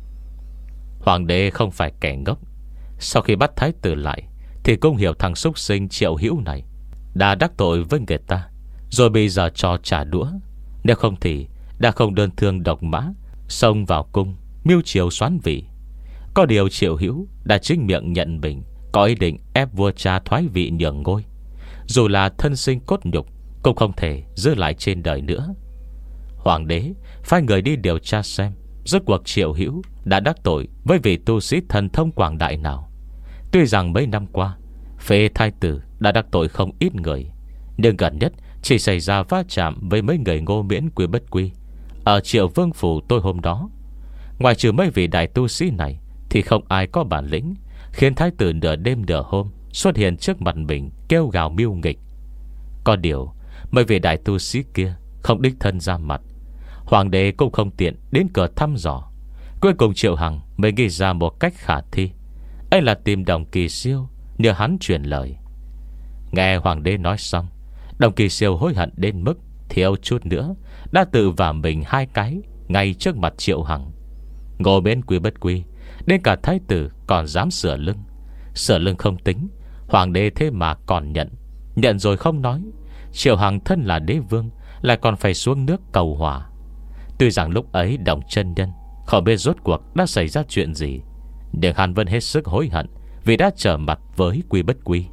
Hoàng đế không phải kẻ ngốc. Sau khi bắt thái tử lại thì cũng hiểu thằng súc sinh Triệu Hữu này đã đắc tội với người ta, rồi bây giờ cho trả đũa. Nếu không thì đã không đơn thương độc mã xông vào cung mưu triều xoán vị. Có điều Triệu Hữu đã chính miệng nhận mình có ý định ép vua cha thoái vị nhường ngôi. Dù là thân sinh cốt nhục cũng không thể giữ lại trên đời nữa. Hoàng đế phái người đi điều tra xem rốt cuộc Triệu Hữu đã đắc tội với vị tu sĩ thần thông quảng đại nào. Tuy rằng mấy năm qua phế thái tử đã đắc tội không ít người, nhưng gần nhất chỉ xảy ra va chạm với mấy người Ngô Miễn Quý Bất Quy ở Triệu Vương phủ tôi hôm đó. Ngoài trừ mấy vị đại tu sĩ này thì không ai có bản lĩnh khiến thái tử nửa đêm nửa hôm xuất hiện trước mặt mình kêu gào mưu nghịch. Có điều mấy vị đại tu sĩ kia không đích thân ra mặt, hoàng đế cũng không tiện đến cửa thăm dò. Cuối cùng Triệu Hằng mới nghĩ ra một cách khả thi. ấy là tìm Đồng Kỳ Siêu nhờ hắn truyền lời. Nghe hoàng đế nói xong, Đồng Kỳ Siêu hối hận đến mức thiếu chút nữa đã tự vả mình hai cái ngay trước mặt Triệu Hằng. Ngô Miễn Quy bất quy, đến cả thái tử còn dám sửa lưng. Sửa lưng không tính, hoàng đế thế mà còn nhận. Nhận rồi không nói, Triệu Hằng thân là đế vương lại còn phải xuống nước cầu hòa. Tuy rằng lúc ấy Đồng chân nhân không biết rốt cuộc đã xảy ra chuyện gì, nhưng hắn vẫn hết sức hối hận vì đã trở mặt với Quy bất quy.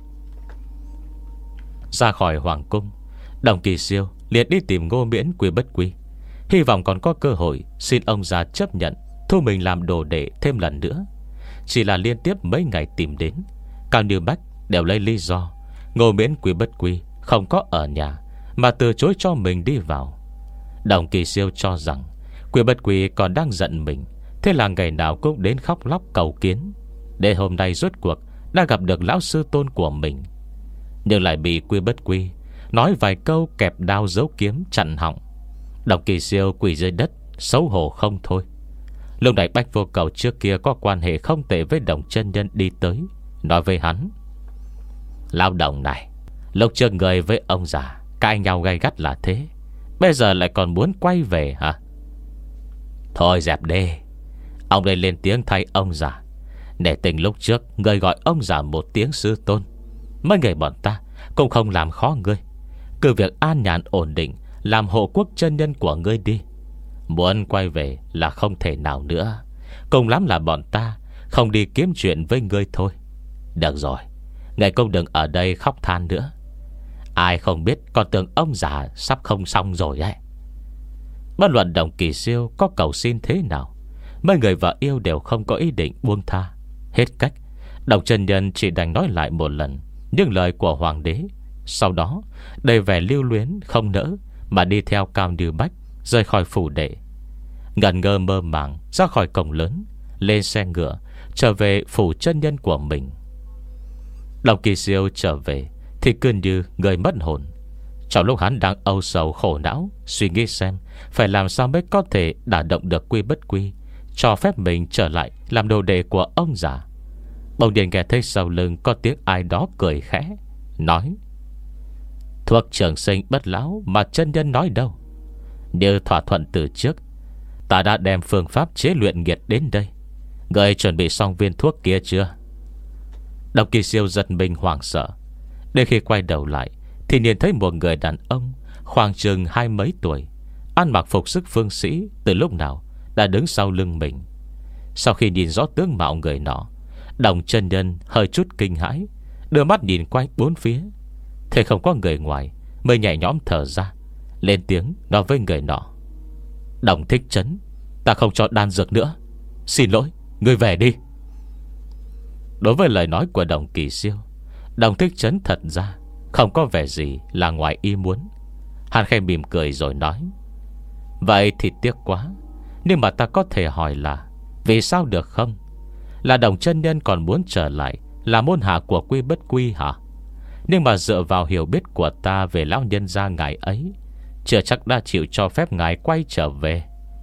Ra khỏi hoàng cung, Đồng Kỳ Siêu liền đi tìm Ngô Miễn Quy bất quy, hy vọng còn có cơ hội xin ông già chấp nhận thu mình làm đồ đệ thêm lần nữa. Chỉ là liên tiếp mấy ngày tìm đến, Cao Như Bách đều lấy lý do Ngô Miễn Quy bất quy không có ở nhà mà từ chối cho mình đi vào. Đồng Kỳ Siêu cho rằng Quy bất quy còn đang giận mình, thế là ngày nào cũng đến khóc lóc cầu kiến. Để hôm nay rốt cuộc đã gặp được lão sư tôn của mình, nhưng lại bị Quy bất quy nói vài câu kẹp đao giấu kiếm chặn họng. Đồng Kỳ Siêu quỳ dưới đất, xấu hổ không thôi. Lúc này Bách Vô Cầu trước kia có quan hệ không tệ với Đồng chân nhân đi tới, nói với hắn: Lão Đồng này, lúc trước người với ông già cãi nhau gay gắt là thế, bây giờ lại còn muốn quay về hả? Thôi dẹp đi. Ông đây lên tiếng thay ông già. Để tình lúc trước người gọi ông già một tiếng sư tôn, mấy người bọn ta cũng không làm khó ngươi. Cứ việc an nhàn ổn định làm hộ quốc chân nhân của ngươi đi. Muốn quay về là không thể nào nữa. Cùng lắm là bọn ta không đi kiếm chuyện với ngươi thôi. Được rồi, ngài cũng đừng ở đây khóc than nữa. Ai không biết còn tưởng ông già sắp không xong rồi ấy. Bất luận Đồng Kỳ Siêu có cầu xin thế nào, mấy người vợ yêu đều không có ý định buông tha. Hết cách, Đồng chân nhân chỉ đành nói lại một lần những lời của hoàng đế. Sau đó đầy vẻ lưu luyến không nỡ mà đi theo Cao Như Bách rời khỏi phủ đệ. Ngẩn ngơ mơ màng ra khỏi cổng lớn, lên xe ngựa trở về phủ chân nhân của mình. Đồng Kỳ Siêu trở về thì cứ như người mất hồn. Trong lúc hắn đang âu sầu khổ não, suy nghĩ xem phải làm sao mới có thể đả động được Quy bất quy, cho phép mình trở lại làm đồ đệ của ông già, bỗng nhiên nghe thấy sau lưng có tiếng ai đó cười khẽ, nói: Thuốc trường sinh bất lão mà chân nhân nói đâu. Như thỏa thuận từ trước, ta đã đem phương pháp chế luyện nghiệt đến đây. Người chuẩn bị xong viên thuốc kia chưa? Đồng Kỳ Siêu giật mình hoảng sợ. Đến khi quay đầu lại thì nhìn thấy một người đàn ông khoảng chừng hai mấy tuổi, ăn mặc phục sức phương sĩ, từ lúc nào đã đứng sau lưng mình. Sau khi nhìn rõ tướng mạo người nọ, Đồng chân nhân hơi chút kinh hãi, đưa mắt nhìn quanh bốn phía, thấy không có người ngoài, mới nhẹ nhõm thở ra, lên tiếng nói với người nọ: Đồng Thích Trấn, ta không cho đan dược nữa, xin lỗi, ngươi về đi. Đối với lời nói của Đồng Kỳ Siêu, Đồng Thích Trấn thật ra không có vẻ gì là ngoài ý muốn. Hắn khẽ mỉm cười rồi nói: Vậy thì tiếc quá, nhưng mà ta có thể hỏi là vì sao được không? Là Đồng chân nhân còn muốn trở lại là môn hạ của Quy bất quy hả? Nhưng mà dựa vào hiểu biết của ta về lão nhân gia ngài ấy, chưa chắc đã chịu cho phép ngài quay trở về.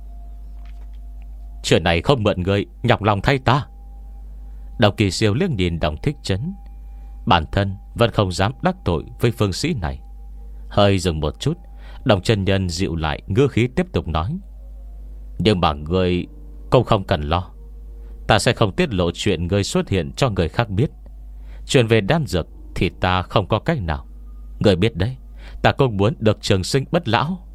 Chuyện này không mượn người nhọc lòng thay ta. Đồng Kỳ Siêu liếc nhìn Đồng Thích Trấn. Bản thân vẫn không dám đắc tội với phương sĩ này. Hơi dừng một chút, Đồng chân nhân dịu lại ngữ khí tiếp tục nói: Nhưng mà ngươi cũng không cần lo, ta sẽ không tiết lộ chuyện ngươi xuất hiện cho người khác biết. Chuyện về đan dược thì ta không có cách nào. Ngươi biết đấy, ta cũng muốn được trường sinh bất lão.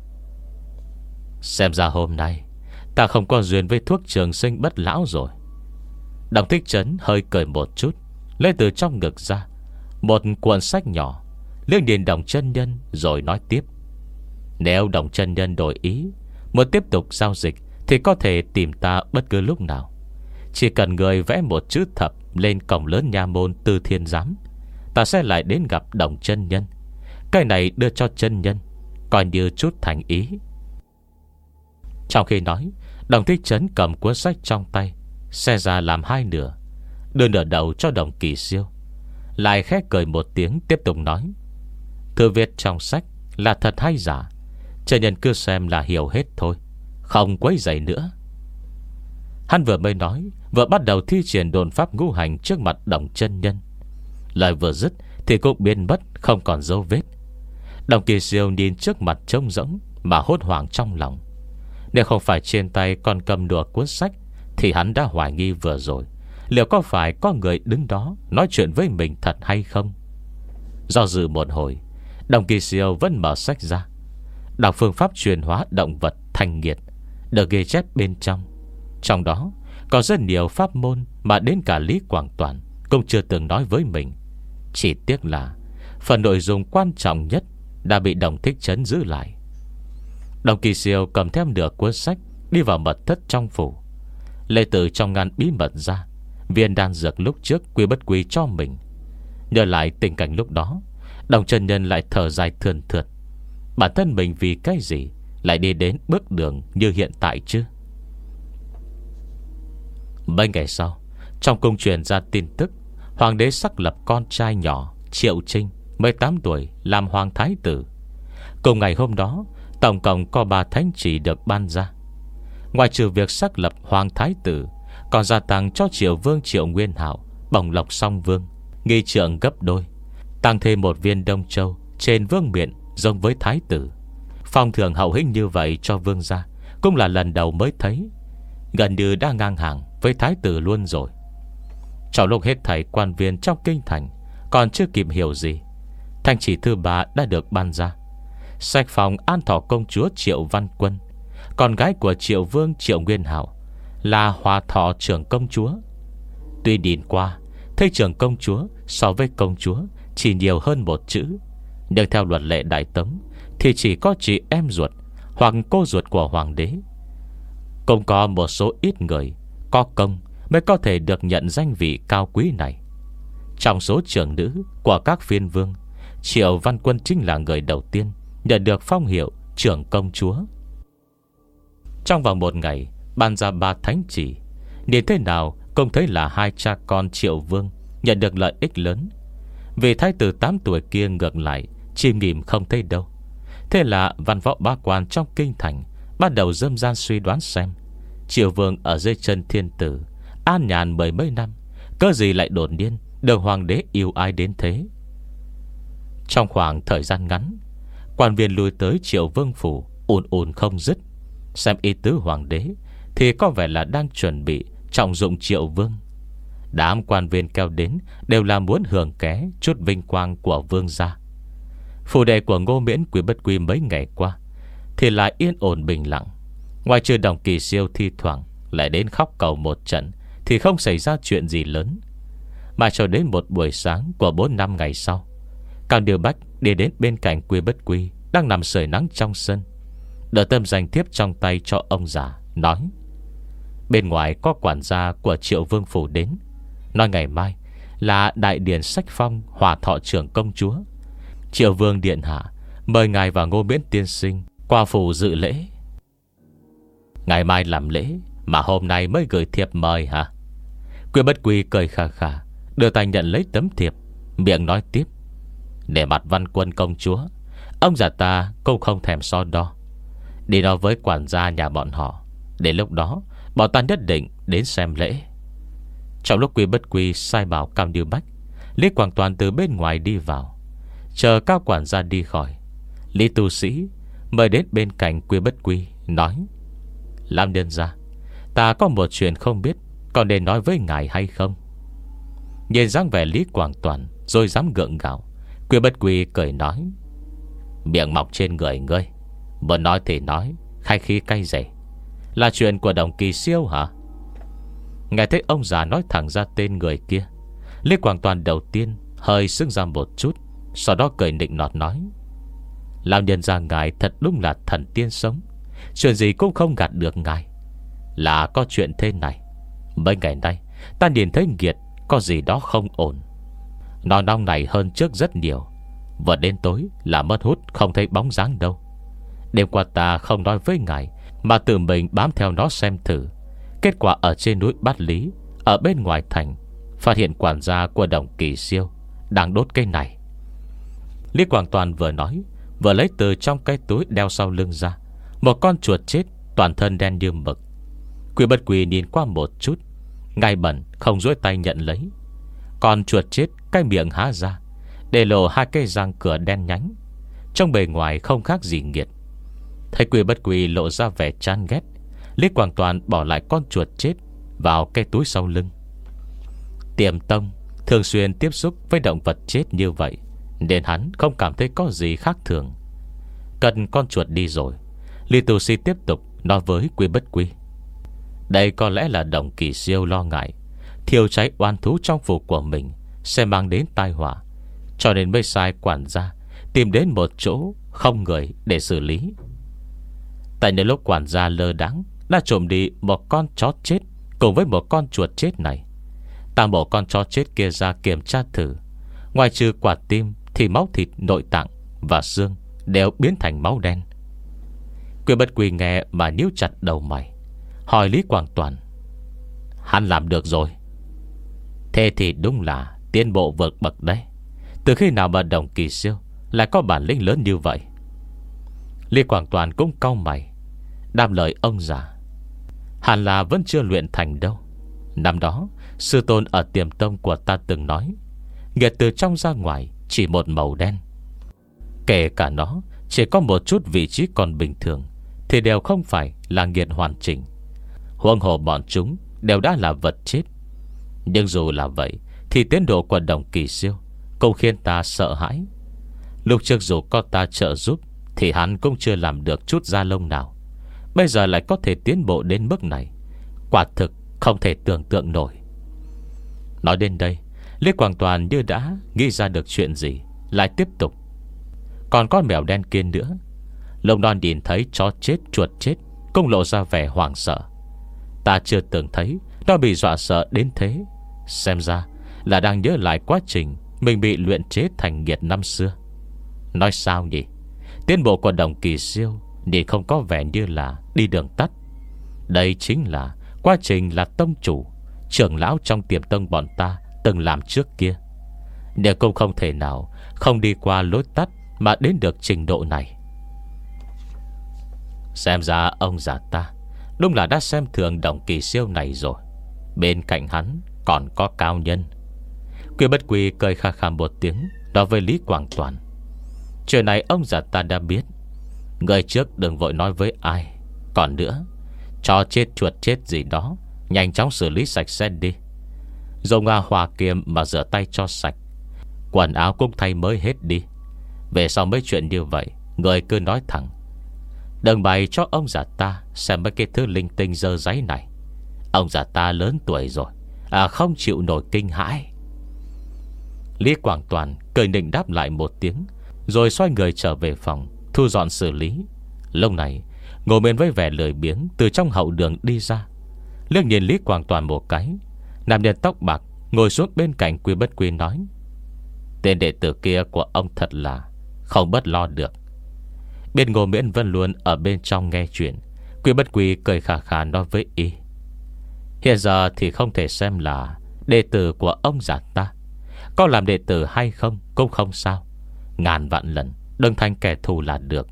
Xem ra hôm nay ta không có duyên với thuốc trường sinh bất lão rồi. Đồng Thích Trấn hơi cười một chút, lấy từ trong ngực ra một cuộn sách nhỏ, liếc nhìn Đồng chân nhân rồi nói tiếp: Nếu Đồng chân nhân đổi ý, muốn tiếp tục giao dịch thì có thể tìm ta bất cứ lúc nào. Chỉ cần người vẽ một chữ thập lên cổng lớn nha môn Tư Thiên Giám, ta sẽ lại đến gặp Đồng chân nhân. Cái này đưa cho chân nhân coi như chút thành ý. Trong khi nói, Đồng Thích Trấn cầm cuốn sách trong tay, xé ra làm hai nửa, đưa nửa đầu cho Đồng Kỳ Siêu, lại khẽ cười một tiếng tiếp tục nói: Thư viết trong sách là thật hay giả, chân nhân cứ xem là hiểu hết thôi, không quấy rầy nữa. Hắn vừa mới nói, vừa bắt đầu thi triển đồn pháp ngũ hành trước mặt Đồng chân nhân. Lời vừa dứt thì cũng biến mất, không còn dấu vết. Đồng Kỳ Siêu nhìn trước mặt trống rỗng mà hốt hoảng trong lòng. Nếu không phải trên tay còn cầm đùa cuốn sách thì hắn đã hoài nghi vừa rồi liệu có phải có người đứng đó nói chuyện với mình thật hay không. Do dự một hồi, Đồng Kỳ Siêu vẫn mở sách ra, đọc phương pháp truyền hóa động vật thành nghiệt được ghi chép bên trong. Trong đó có rất nhiều pháp môn mà đến cả Lý Quảng Toàn cũng chưa từng nói với mình. Chỉ tiếc là phần nội dung quan trọng nhất đã bị Đồng Thích Trấn giữ lại. Đồng Kỳ Siêu cầm theo nửa cuốn sách, đi vào mật thất trong phủ, lấy từ trong ngăn bí mật ra viên đan dược lúc trước Quy Bất Quy cho mình. Nhớ lại tình cảnh lúc đó, Đồng chân nhân lại thở dài thườn thượt. Bản thân mình vì cái gì lại đi đến bước đường như hiện tại chứ? Mấy ngày sau, trong cung truyền ra tin tức, hoàng đế xác lập con trai nhỏ Triệu Trinh mười tám tuổi làm hoàng thái tử. Cùng ngày hôm đó, tổng cộng có ba thánh chỉ được ban ra. Ngoài trừ việc xác lập hoàng thái tử, còn gia tăng cho Triệu Vương Triệu Nguyên Hạo bổng lộc song vương, nghi trượng gấp đôi, tăng thêm một viên Đông Châu trên vương miện giống với thái tử. Phong thưởng hậu hĩnh như vậy cho vương gia cũng là lần đầu mới thấy, gần như đã ngang hàng với thái tử luôn rồi. Trong lúc hết thảy quan viên trong kinh thành còn chưa kịp hiểu gì, thanh chỉ thứ ba đã được ban ra. Sách phòng an thọ công chúa Triệu Văn Quân, con gái của Triệu Vương Triệu Nguyên Hạo, là hòa thọ trưởng công chúa. Tuy nhìn qua thấy trưởng công chúa so với công chúa chỉ nhiều hơn một chữ, nhưng theo luật lệ Đại Tống thì chỉ có chị em ruột hoặc cô ruột của hoàng đế. Cũng có một số ít người có công mới có thể được nhận danh vị cao quý này. Trong số trưởng nữ của các phiên vương, Triệu Văn Quân chính là người đầu tiên nhận được phong hiệu trưởng công chúa. Trong vòng một ngày ban ra ba thánh chỉ, nhìn thế nào cũng thấy là hai cha con Triệu Vương nhận được lợi ích lớn. Vì thái tử tám tuổi kia ngược lại chìm nghỉm không thấy đâu. Thế là văn võ bá quan trong kinh thành bắt đầu dâm gian suy đoán xem Triệu Vương ở dưới chân thiên tử an nhàn mười mấy năm, cớ gì lại đột nhiên được hoàng đế yêu ai đến thế. Trong khoảng thời gian ngắn, quan viên lui tới Triệu Vương phủ ùn ùn không dứt. Xem ý tứ hoàng đế thì có vẻ là đang chuẩn bị trọng dụng Triệu Vương. Đám quan viên kéo đến đều là muốn hưởng ké chút vinh quang của vương gia. Phủ đệ của Ngô Miễn Quy Bất Quy mấy ngày qua thì lại yên ổn bình lặng. Ngoài trừ Đồng Kỳ Siêu thi thoảng lại đến khóc cầu một trận thì không xảy ra chuyện gì lớn. Mà cho đến một buổi sáng của bốn năm ngày sau, Cao Điều Bách đi đến bên cạnh Quy Bất Quy đang nằm sưởi nắng trong sân, đỡ tấm danh thiếp trong tay cho ông già, nói: bên ngoài có quản gia của Triệu Vương phủ đến, nói ngày mai là đại điển sách phong hòa thọ trưởng công chúa. Triệu Vương điện hạ mời ngài và Ngô Miễn tiên sinh qua phủ dự lễ. Ngày mai làm lễ mà hôm nay mới gửi thiệp mời hả? Quy Bất Quy cười khà khà, đưa tay nhận lấy tấm thiệp, miệng nói tiếp: để mặt Văn Quân công chúa, ông già ta cũng không thèm so đo. Đi nói với quản gia nhà bọn họ, đến lúc đó bọn ta nhất định đến xem lễ. Trong lúc Quy Bất Quy sai bảo Cao Điêu Bách, Lý Quảng Toàn từ bên ngoài đi vào. Chờ Cao quản gia đi khỏi, Lý tu sĩ mời đến bên cạnh Quy Bất Quy, nói: làm nhân gia, ta có một chuyện không biết còn nên nói với ngài hay không. Nhìn dáng vẻ Lý Quảng Toàn rồi dám gượng gạo, Quy Bất Quy cười nói: miệng mọc trên người ngươi, muốn nói thì nói, khai khí cay rẻ. Là chuyện của Đồng Kỳ Siêu hả? Nghe thấy ông già nói thẳng ra tên người kia, Lý Quảng Toàn đầu tiên hơi sững ra một chút, sau đó cười nịnh nọt nói: lão nhân gia ngài thật đúng là thần tiên sống, chuyện gì cũng không gạt được ngài. Là có chuyện thế này, mấy ngày nay ta nhìn thấy Nghiệt có gì đó không ổn. Nó nong này hơn trước rất nhiều, vừa đến tối là mất hút không thấy bóng dáng đâu. Đêm qua ta không nói với ngài, mà tự mình bám theo nó xem thử. Kết quả ở trên núi Bát Lý, ở bên ngoài thành, phát hiện quản gia của Đồng Kỳ Siêu đang đốt cây này. Lý Quảng Toàn vừa nói, vừa lấy từ trong cái túi đeo sau lưng ra một con chuột chết toàn thân đen như mực. Quy Bất Quy nhìn qua một chút, ngay bẩn không duỗi tay nhận lấy. Còn chuột chết cái miệng há ra, để lộ hai cái răng cửa đen nhánh, trong bề ngoài không khác gì nghiệt. Thấy Quy Bất Quy lộ ra vẻ chán ghét, Lý Quảng Toàn bỏ lại con chuột chết vào cái túi sau lưng. Tiềm tông thường xuyên tiếp xúc với động vật chết như vậy, nên hắn không cảm thấy có gì khác thường. Cần con chuột đi rồi, Lý Tu Sĩ tiếp tục nói với Quy Bất Quy: đây có lẽ là Đồng Kỳ Siêu lo ngại thiêu cháy oan thú trong phủ của mình sẽ mang đến tai họa, cho nên mới sai quản gia tìm đến một chỗ không người để xử lý. Tại những lúc quản gia lơ đãng đã trộm đi một con chó chết cùng với một con chuột chết này, ta mổ con chó chết kia ra kiểm tra thử, ngoài trừ quả tim thì máu thịt, nội tạng và xương đều biến thành máu đen. Quy Bất Quy nghe mà níu chặt đầu mày, hỏi Lý Quảng Toàn: hắn làm được rồi? Thế thì đúng là tiến bộ vượt bậc đấy. Từ khi nào mà Đồng Kỳ Siêu lại có bản lĩnh lớn như vậy? Lý Quảng Toàn cũng cau mày, đáp lời ông già: hẳn là vẫn chưa luyện thành đâu. Năm đó sư tôn ở Tiềm Tông của ta từng nói, nghiệt từ trong ra ngoài chỉ một màu đen. Kể cả nó chỉ có một chút vị trí còn bình thường thì đều không phải là nghiệt hoàn chỉnh. Huống hồ bọn chúng đều đã là vật chết. Nhưng dù là vậy thì tiến độ của Đồng Kỳ Siêu cũng khiến ta sợ hãi. Lúc trước dù có ta trợ giúp thì hắn cũng chưa làm được chút da lông nào, bây giờ lại có thể tiến bộ đến mức này, quả thực không thể tưởng tượng nổi. Nói đến đây, Lý Quảng Toàn như đã nghĩ ra được chuyện gì, lại tiếp tục: còn con mèo đen kia nữa. Lông non nhìn thấy chó chết, chuột chết cũng lộ ra vẻ hoảng sợ. Ta chưa từng thấy nó bị dọa sợ đến thế. Xem ra là đang nhớ lại quá trình mình bị luyện chế thành nghiệt năm xưa. Nói sao nhỉ? Tiến bộ của Đồng Kỳ Siêu thì không có vẻ như là đi đường tắt. Đây chính là quá trình là tông chủ, trưởng lão trong Tiềm Tông bọn ta từng làm trước kia. Nhưng cũng không thể nào không đi qua lối tắt mà đến được trình độ này. Xem ra ông già ta đúng là đã xem thường Đồng Kỳ Siêu này rồi. Bên cạnh hắn còn có cao nhân. Quy Bất Quy cười khà khà một tiếng, nói với Lý Quảng Toàn: chuyện này ông già ta đã biết, người trước đừng vội nói với ai. Còn nữa, chó chết, chuột chết gì đó nhanh chóng xử lý sạch sẽ đi. Dùng Nga hòa kiềm mà rửa tay cho sạch, quần áo cũng thay mới hết đi. Về sau mấy chuyện như vậy người cứ nói thẳng, đừng bày cho ông già ta xem mấy cái thứ linh tinh dơ giấy này. Ông già ta lớn tuổi rồi, à không chịu nổi kinh hãi. Lý Quảng Toàn cười nịnh đáp lại một tiếng, rồi xoay người trở về phòng thu dọn xử lý. Lúc này Ngô Miên với vẻ lười biếng từ trong hậu đường đi ra, liếc nhìn Lý Quảng Toàn một cái. Nam nhân tóc bạc ngồi xuống bên cạnh Quy Bất Quy nói: tên đệ tử kia của ông thật là không bất lo được. Bên Ngô Miễn vẫn luôn ở bên trong nghe chuyện, Quy Bất Quy cười khà khà nói với y: hiện giờ thì không thể xem là đệ tử của ông già ta, có làm đệ tử hay không cũng không sao. Ngàn vạn lần đừng thành kẻ thù là được.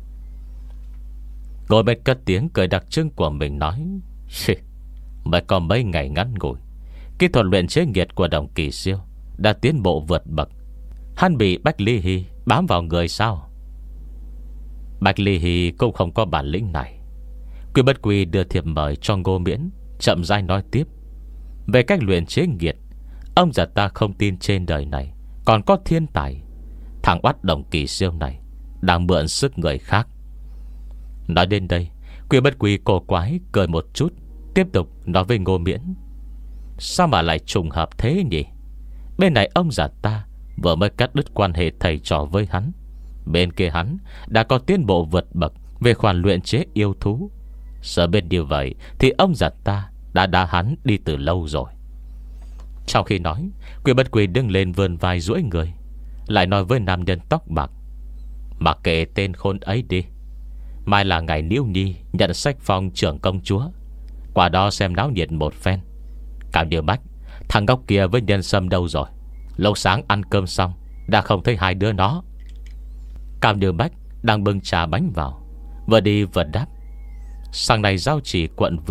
Ngô Miễn cất tiếng cười đặc trưng của mình nói: mới có mấy ngày ngắn ngủi, kỹ thuật luyện chế nghiệt của Đồng Kỳ Siêu đã tiến bộ vượt bậc. Hắn bị Bách Ly Hy bám vào người sao? Bách Ly Hy cũng không có bản lĩnh này. Quy Bất Quy đưa thiệp mời cho Ngô Miễn, chậm rãi nói tiếp: về cách luyện chế nghiệt, ông già ta không tin trên đời này còn có thiên tài. Thằng oắt Đồng Kỳ Siêu này đang mượn sức người khác. Nói đến đây, Quy Bất Quy cổ quái cười một chút, tiếp tục nói với Ngô Miễn: sao mà lại trùng hợp thế nhỉ? Bên này ông già ta vừa mới cắt đứt quan hệ thầy trò với hắn, bên kia hắn đã có tiến bộ vượt bậc về khoản luyện chế yêu thú. Sợ bên như vậy thì ông già ta đã đá hắn đi từ lâu rồi. Trong khi nói, Quy Bất Quy đứng lên vươn vai duỗi người, lại nói với nam nhân tóc bạc: mặc kệ tên khôn ấy đi, mai là ngày Liễu Nhi nhận sách phong trưởng công chúa, qua đó xem náo nhiệt một phen. Cao Như Bách, thằng góc kia với Nhân Sâm đâu rồi? Lâu sáng ăn cơm xong đã không thấy hai đứa nó. Cao Như Bách đang bưng trà bánh vào, vừa đi vừa đáp: sáng nay giao chỉ quận vương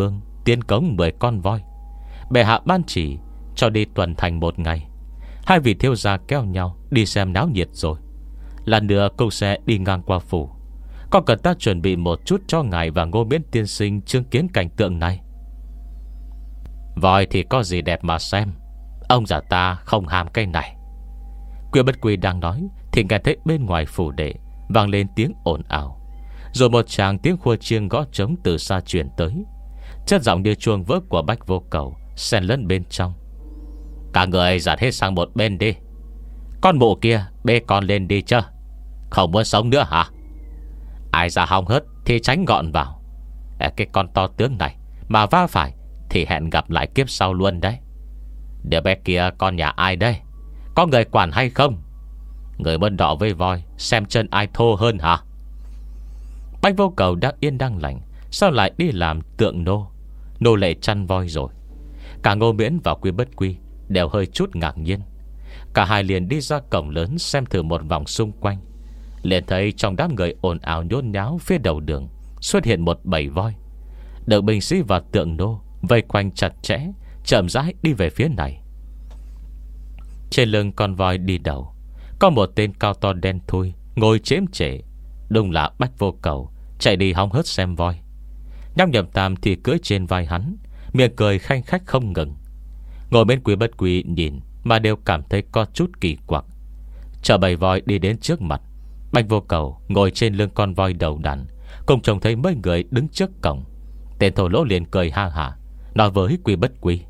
tiến cống mười con voi. Bệ hạ ban chỉ cho đi tuần thành một ngày. Hai vị thiếu gia kéo nhau đi xem náo nhiệt rồi. Lần nữa cũng sẽ đi ngang qua phủ. Có cần ta chuẩn bị một chút cho ngài và Ngô Miễn tiên sinh chứng kiến cảnh tượng này? Voi thì có gì đẹp mà xem, ông già ta không ham cái này. Quyên Bất Quy đang nói thì nghe thấy bên ngoài phủ đệ vang lên tiếng ồn ào. Rồi một tràng tiếng khua chiêng gõ trống từ xa truyền tới. Chất giọng như chuông vỡ của Bách Vô Cầu xen lẫn bên trong. Cả người dạt hết sang một bên đi. Con mụ kia bê con lên đi chưa? Không muốn sống nữa hả? Ai ra hong hớt thì tránh gọn vào. Cái con to tướng này mà va phải thì hẹn gặp lại kiếp sau luôn đấy. Đứa bé kia con nhà ai đây? Có người quản hay không? Người mơn đỏ với voi xem chân ai thô hơn hả? Bách Vô Cầu đang yên đang lành, sao lại đi làm tượng nô, nô lệ chăn voi rồi? Cả Ngô Miễn và Quyên Bất Quy đều hơi chút ngạc nhiên. Cả hai liền đi ra cổng lớn xem thử một vòng xung quanh. Liền thấy trong đám người ồn ào nhốn nháo phía đầu đường xuất hiện một bầy voi, được binh sĩ và tượng nô vây quanh chặt chẽ, chậm rãi đi về phía này. Trên lưng con voi đi đầu có một tên cao to đen thui ngồi chễm chệ. Đúng là Bách Vô Cầu chạy đi hóng hớt xem voi. Nhóc Nhậm Tam thì cưỡi trên vai hắn, miệng cười khanh khách không ngừng. Ngồi bên Quyên Bất Quy nhìn mà đều cảm thấy có chút kỳ quặc. Chờ bầy voi đi đến trước mặt, Bách Vô Cầu ngồi trên lưng con voi đầu đàn, cùng trông thấy mấy người đứng trước cổng. Tên thổ lỗ liền cười ha hả, nói với Quyên Bất Quy: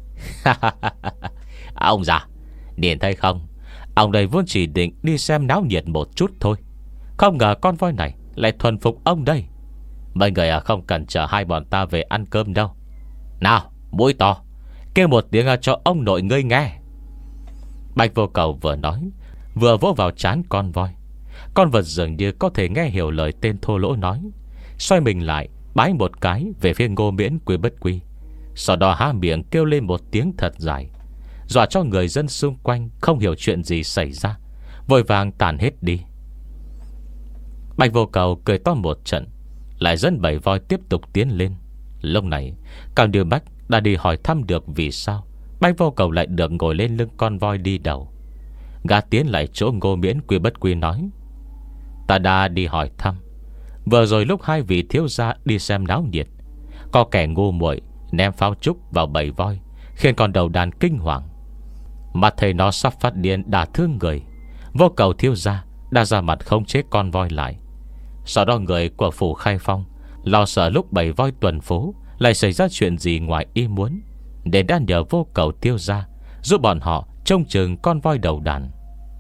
Ông già, nhìn thấy không, ông đây vốn chỉ định đi xem náo nhiệt một chút thôi, không ngờ con voi này lại thuần phục ông đây. Mấy người à không cần chờ hai bọn ta về ăn cơm đâu. Nào, mũi to, kêu một tiếng cho ông nội ngươi nghe. Bạch Vô Cầu vừa nói vừa vỗ vào trán con voi. Con vật dường như có thể nghe hiểu lời tên thô lỗ nói, xoay mình lại bái một cái về phía Ngô Miễn Quyên Bất Quy, sau đó há miệng kêu lên một tiếng thật dài, dọa cho người dân xung quanh không hiểu chuyện gì xảy ra, vội vàng tàn hết đi. Bạch Vô Cầu cười to một trận, lại dẫn bầy voi tiếp tục tiến lên. Lúc này Cao Như Bách đã đi hỏi thăm được vì sao Bạch Vô Cầu lại được ngồi lên lưng con voi đi đầu. Gã tiến lại chỗ Ngô Miễn Quyên Bất Quy nói: Ta đã đi hỏi thăm, vừa rồi lúc hai vị thiếu gia đi xem náo nhiệt, có kẻ ngu muội ném pháo trúc vào bầy voi, khiến con đầu đàn kinh hoàng. Mặt thầy nó sắp phát điên đả thương người. Vô Cầu thiếu gia đã ra mặt khống chế con voi lại. Sau đó người của phủ Khai Phong lo sợ lúc bầy voi tuần phố lại xảy ra chuyện gì ngoài ý muốn, để đã nhờ Vô Cầu tiêu gia giúp bọn họ trông chừng con voi đầu đàn.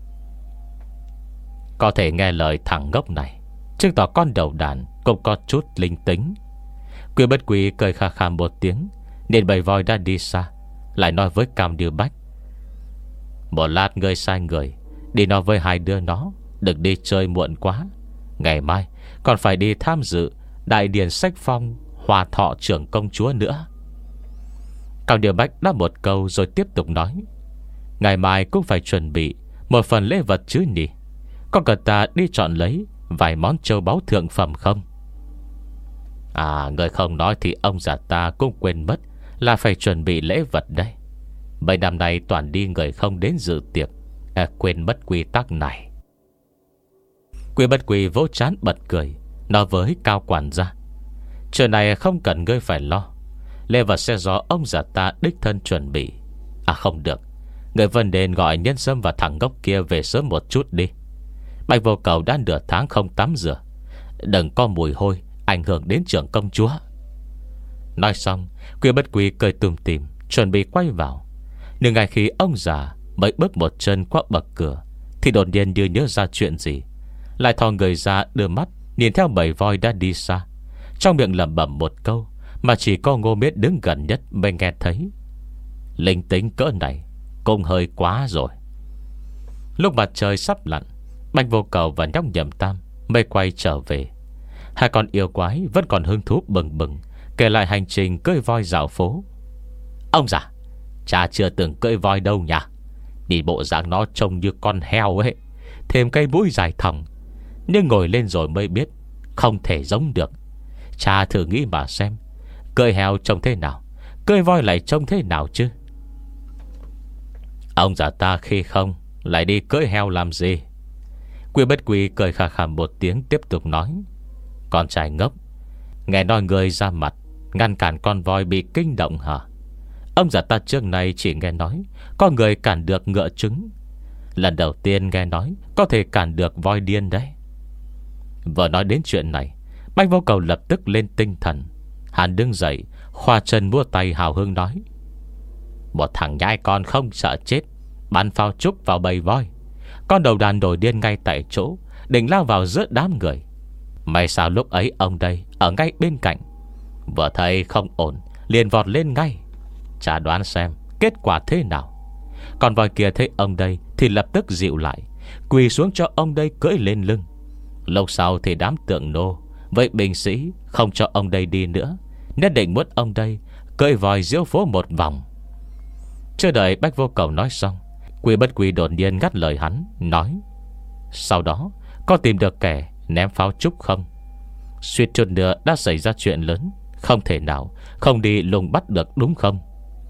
Có thể nghe lời thằng ngốc này, chứng tỏ con đầu đàn cũng có chút linh tính. Quyên Bất Quy cười khà khà một tiếng, nên bầy voi đã đi xa, lại nói với Cao Như Bách: Một lát ngươi sai người đi nói với hai đứa nó đừng đi chơi muộn quá. Ngày mai còn phải đi tham dự đại điển sách phong hòa thọ trưởng công chúa nữa. Cao Như Bách đáp một câu rồi tiếp tục nói: Ngày mai cũng phải chuẩn bị một phần lễ vật chứ nhỉ? Có cần ta đi chọn lấy vài món châu báu thượng phẩm không? À, người không nói thì ông già ta cũng quên mất là phải chuẩn bị lễ vật đây. Mấy năm nay toàn đi người không đến dự tiệc, à, quên mất quy tắc này. Quyên Bất Quy vỗ trán bật cười, nói với Cao quản gia: Chuyện này không cần ngươi phải lo, lễ vật sẽ do ông già ta đích thân chuẩn bị. À không được, người Vân Đền gọi Nhân Sâm và thằng ngốc kia về sớm một chút đi. Bạch Vô Cầu đã nửa tháng không tắm rửa, đừng có mùi hôi ảnh hưởng đến trưởng công chúa. Nói xong, Quyên Bất Quy cười tùm tìm chuẩn bị quay vào. Nhưng ngay khi ông già mới bước một chân qua bậc cửa thì đột nhiên như nhớ ra chuyện gì, lại thò người ra đưa mắt nhìn theo bầy voi đã đi xa, trong miệng lẩm bẩm một câu mà chỉ có Ngô Miễn đứng gần nhất mới nghe thấy: Linh tính cỡ này cũng hơi quá rồi. Lúc mặt trời sắp lặn, Bạch Vô Cầu và nhóc Nhậm Tam mới quay trở về. Hai con yêu quái vẫn còn hứng thú bừng bừng kể lại hành trình cưỡi voi dạo phố. Ông già, cha chưa từng cưỡi voi đâu nhỉ? Đi bộ dạng nó trông như con heo ấy, thêm cây mũi dài thòng, nhưng ngồi lên rồi mới biết không thể giống được. Cha thử nghĩ mà xem, Cưỡi heo trông thế nào, cưỡi voi lại trông thế nào chứ? Ông già ta khi không lại đi cưỡi heo làm gì? Quy Bất Quy cười khà khà một tiếng, tiếp tục nói: Con trai ngốc, nghe nói người ra mặt ngăn cản con voi bị kinh động hả? Ông già ta trước này chỉ nghe nói có người cản được ngựa trứng, lần đầu tiên nghe nói có thể cản được voi điên đấy. Vừa nói đến chuyện này, Bách Vô Cầu lập tức lên tinh thần. Hắn đứng dậy, khoa chân múa tay hào hứng nói: Một thằng nhãi con không sợ chết bắn pháo trúc vào bầy voi. Con đầu đàn nổi điên ngay tại chỗ, định lao vào giữa đám người. May sao lúc ấy ông đây ở ngay bên cạnh, vừa thấy không ổn liền vọt lên ngay. Chả đoán xem kết quả thế nào. Còn voi kia thấy ông đây thì lập tức dịu lại, quỳ xuống cho ông đây cưỡi lên lưng. Lâu sau thì đám tượng nô vậy binh sĩ không cho ông đây đi nữa, nhất định muốn ông đây cưỡi voi diễu phố một vòng. Chưa đợi Bách Vô Cầu nói xong, Quy Bất Quy đột nhiên ngắt lời hắn, nói: Sau đó có tìm được kẻ ném pháo trúc không? Suýt chút nữa đã xảy ra chuyện lớn, không thể nào không đi lùng bắt được đúng không?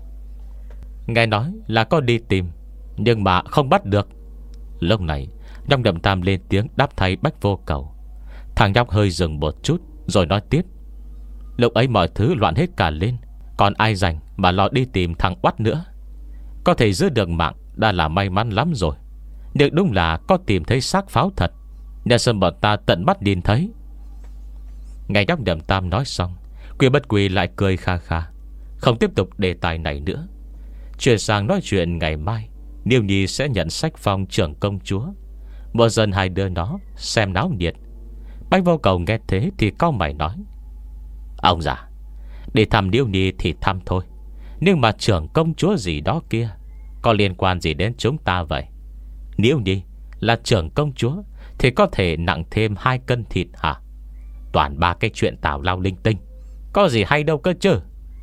Nghe nói là có đi tìm, nhưng mà không bắt được. Lúc này Nhóc Nhậm Tam lên tiếng đáp thay Bách Vô Cầu. Thằng nhóc hơi dừng một chút rồi nói tiếp: Lúc ấy mọi thứ loạn hết cả lên, còn ai rảnh mà lo đi tìm thằng oắt nữa. Có thể giữ được mạng đã là may mắn lắm rồi, nhưng đúng là có tìm thấy xác pháo thật, nhà sân bọn ta tận mắt nhìn thấy. Nghe Nhóc Nhậm Tam nói xong, Quy Bất Quy lại cười kha kha, không tiếp tục đề tài này nữa, chuyển sang nói chuyện ngày mai Niêu Nhi sẽ nhận sách phong trưởng công chúa. Một dần hai đứa nó xem náo nhiệt. Bách Vô Cầu nghe thế thì cau mày nói: Ông già, để thăm Niêu Nhi thì thăm thôi, nhưng mà trưởng công chúa gì đó kia có liên quan gì đến chúng ta vậy? Niêu Nhi là trưởng công chúa thì có thể nặng thêm hai cân thịt hả? Toàn ba cái chuyện tào lao linh tinh, có gì hay đâu cơ chứ.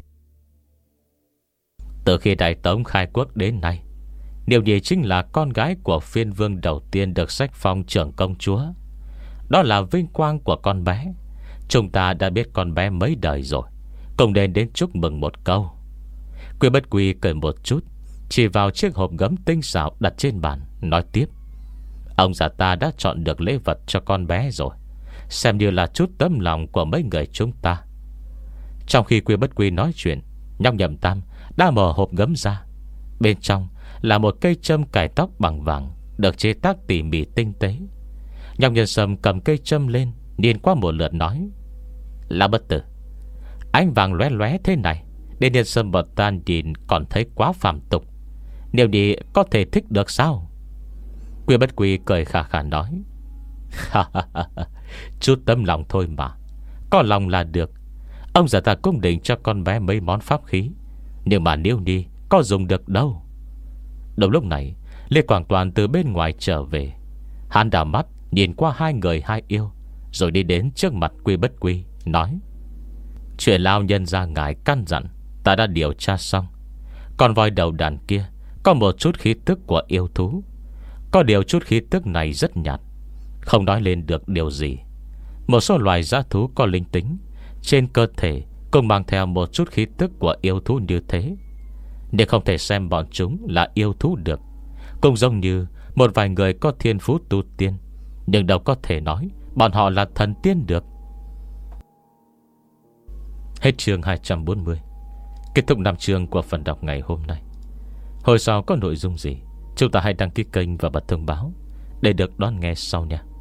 Từ khi Đại Tống khai quốc đến nay, Niêu Nhi chính là con gái của phiên vương đầu tiên được sách phong trưởng công chúa. Đó là vinh quang của con bé. Chúng ta đã biết con bé mấy đời rồi, cùng đến đến chúc mừng một câu. Quy Bất Quy cười một chút, chỉ vào chiếc hộp gấm tinh xảo đặt trên bàn, nói tiếp: Ông già ta đã chọn được lễ vật cho con bé rồi, xem như là chút tấm lòng của mấy người chúng ta. Trong khi Quy Bất Quy nói chuyện, Nhóc Nhậm Tam đã mở hộp gấm ra. Bên trong là một cây châm cài tóc bằng vàng, được chế tác tỉ mỉ tinh tế. Nhóc Nhân Sâm cầm cây châm lên, nhìn qua một lượt nói: Là Bất Tử, ánh vàng lóe lóe thế này đến Nhân Sâm bật tan nhìn còn thấy quá phàm tục, nếu đi có thể thích được sao? Quy Bất Quy cười khà khà nói: Chút tấm lòng thôi mà, có lòng là được. Ông già ta cũng định cho con bé mấy món pháp khí, nhưng mà nếu đi có dùng được đâu. Đúng lúc này, Lê Quảng Toàn từ bên ngoài trở về. Hắn đảo mắt nhìn qua hai người hai yêu, rồi đi đến trước mặt Quy Bất Quy, nói: Chuyện lao nhân ra ngài căn dặn ta đã điều tra xong. Con voi đầu đàn kia có một chút khí tức của yêu thú. Có điều chút khí tức này rất nhạt, không nói lên được điều gì. Một số loài dã thú có linh tính, trên cơ thể cũng mang theo một chút khí tức của yêu thú như thế, nhưng không thể xem bọn chúng là yêu thú được. Cũng giống như một vài người có thiên phú tu tiên, nhưng đâu có thể nói bọn họ là thần tiên được. Hết chương hai trăm bốn mươi. Kết thúc năm chương của phần đọc ngày hôm nay. Hồi sau có nội dung gì, chúng ta hãy đăng ký kênh và bật thông báo để được đón nghe sau nha.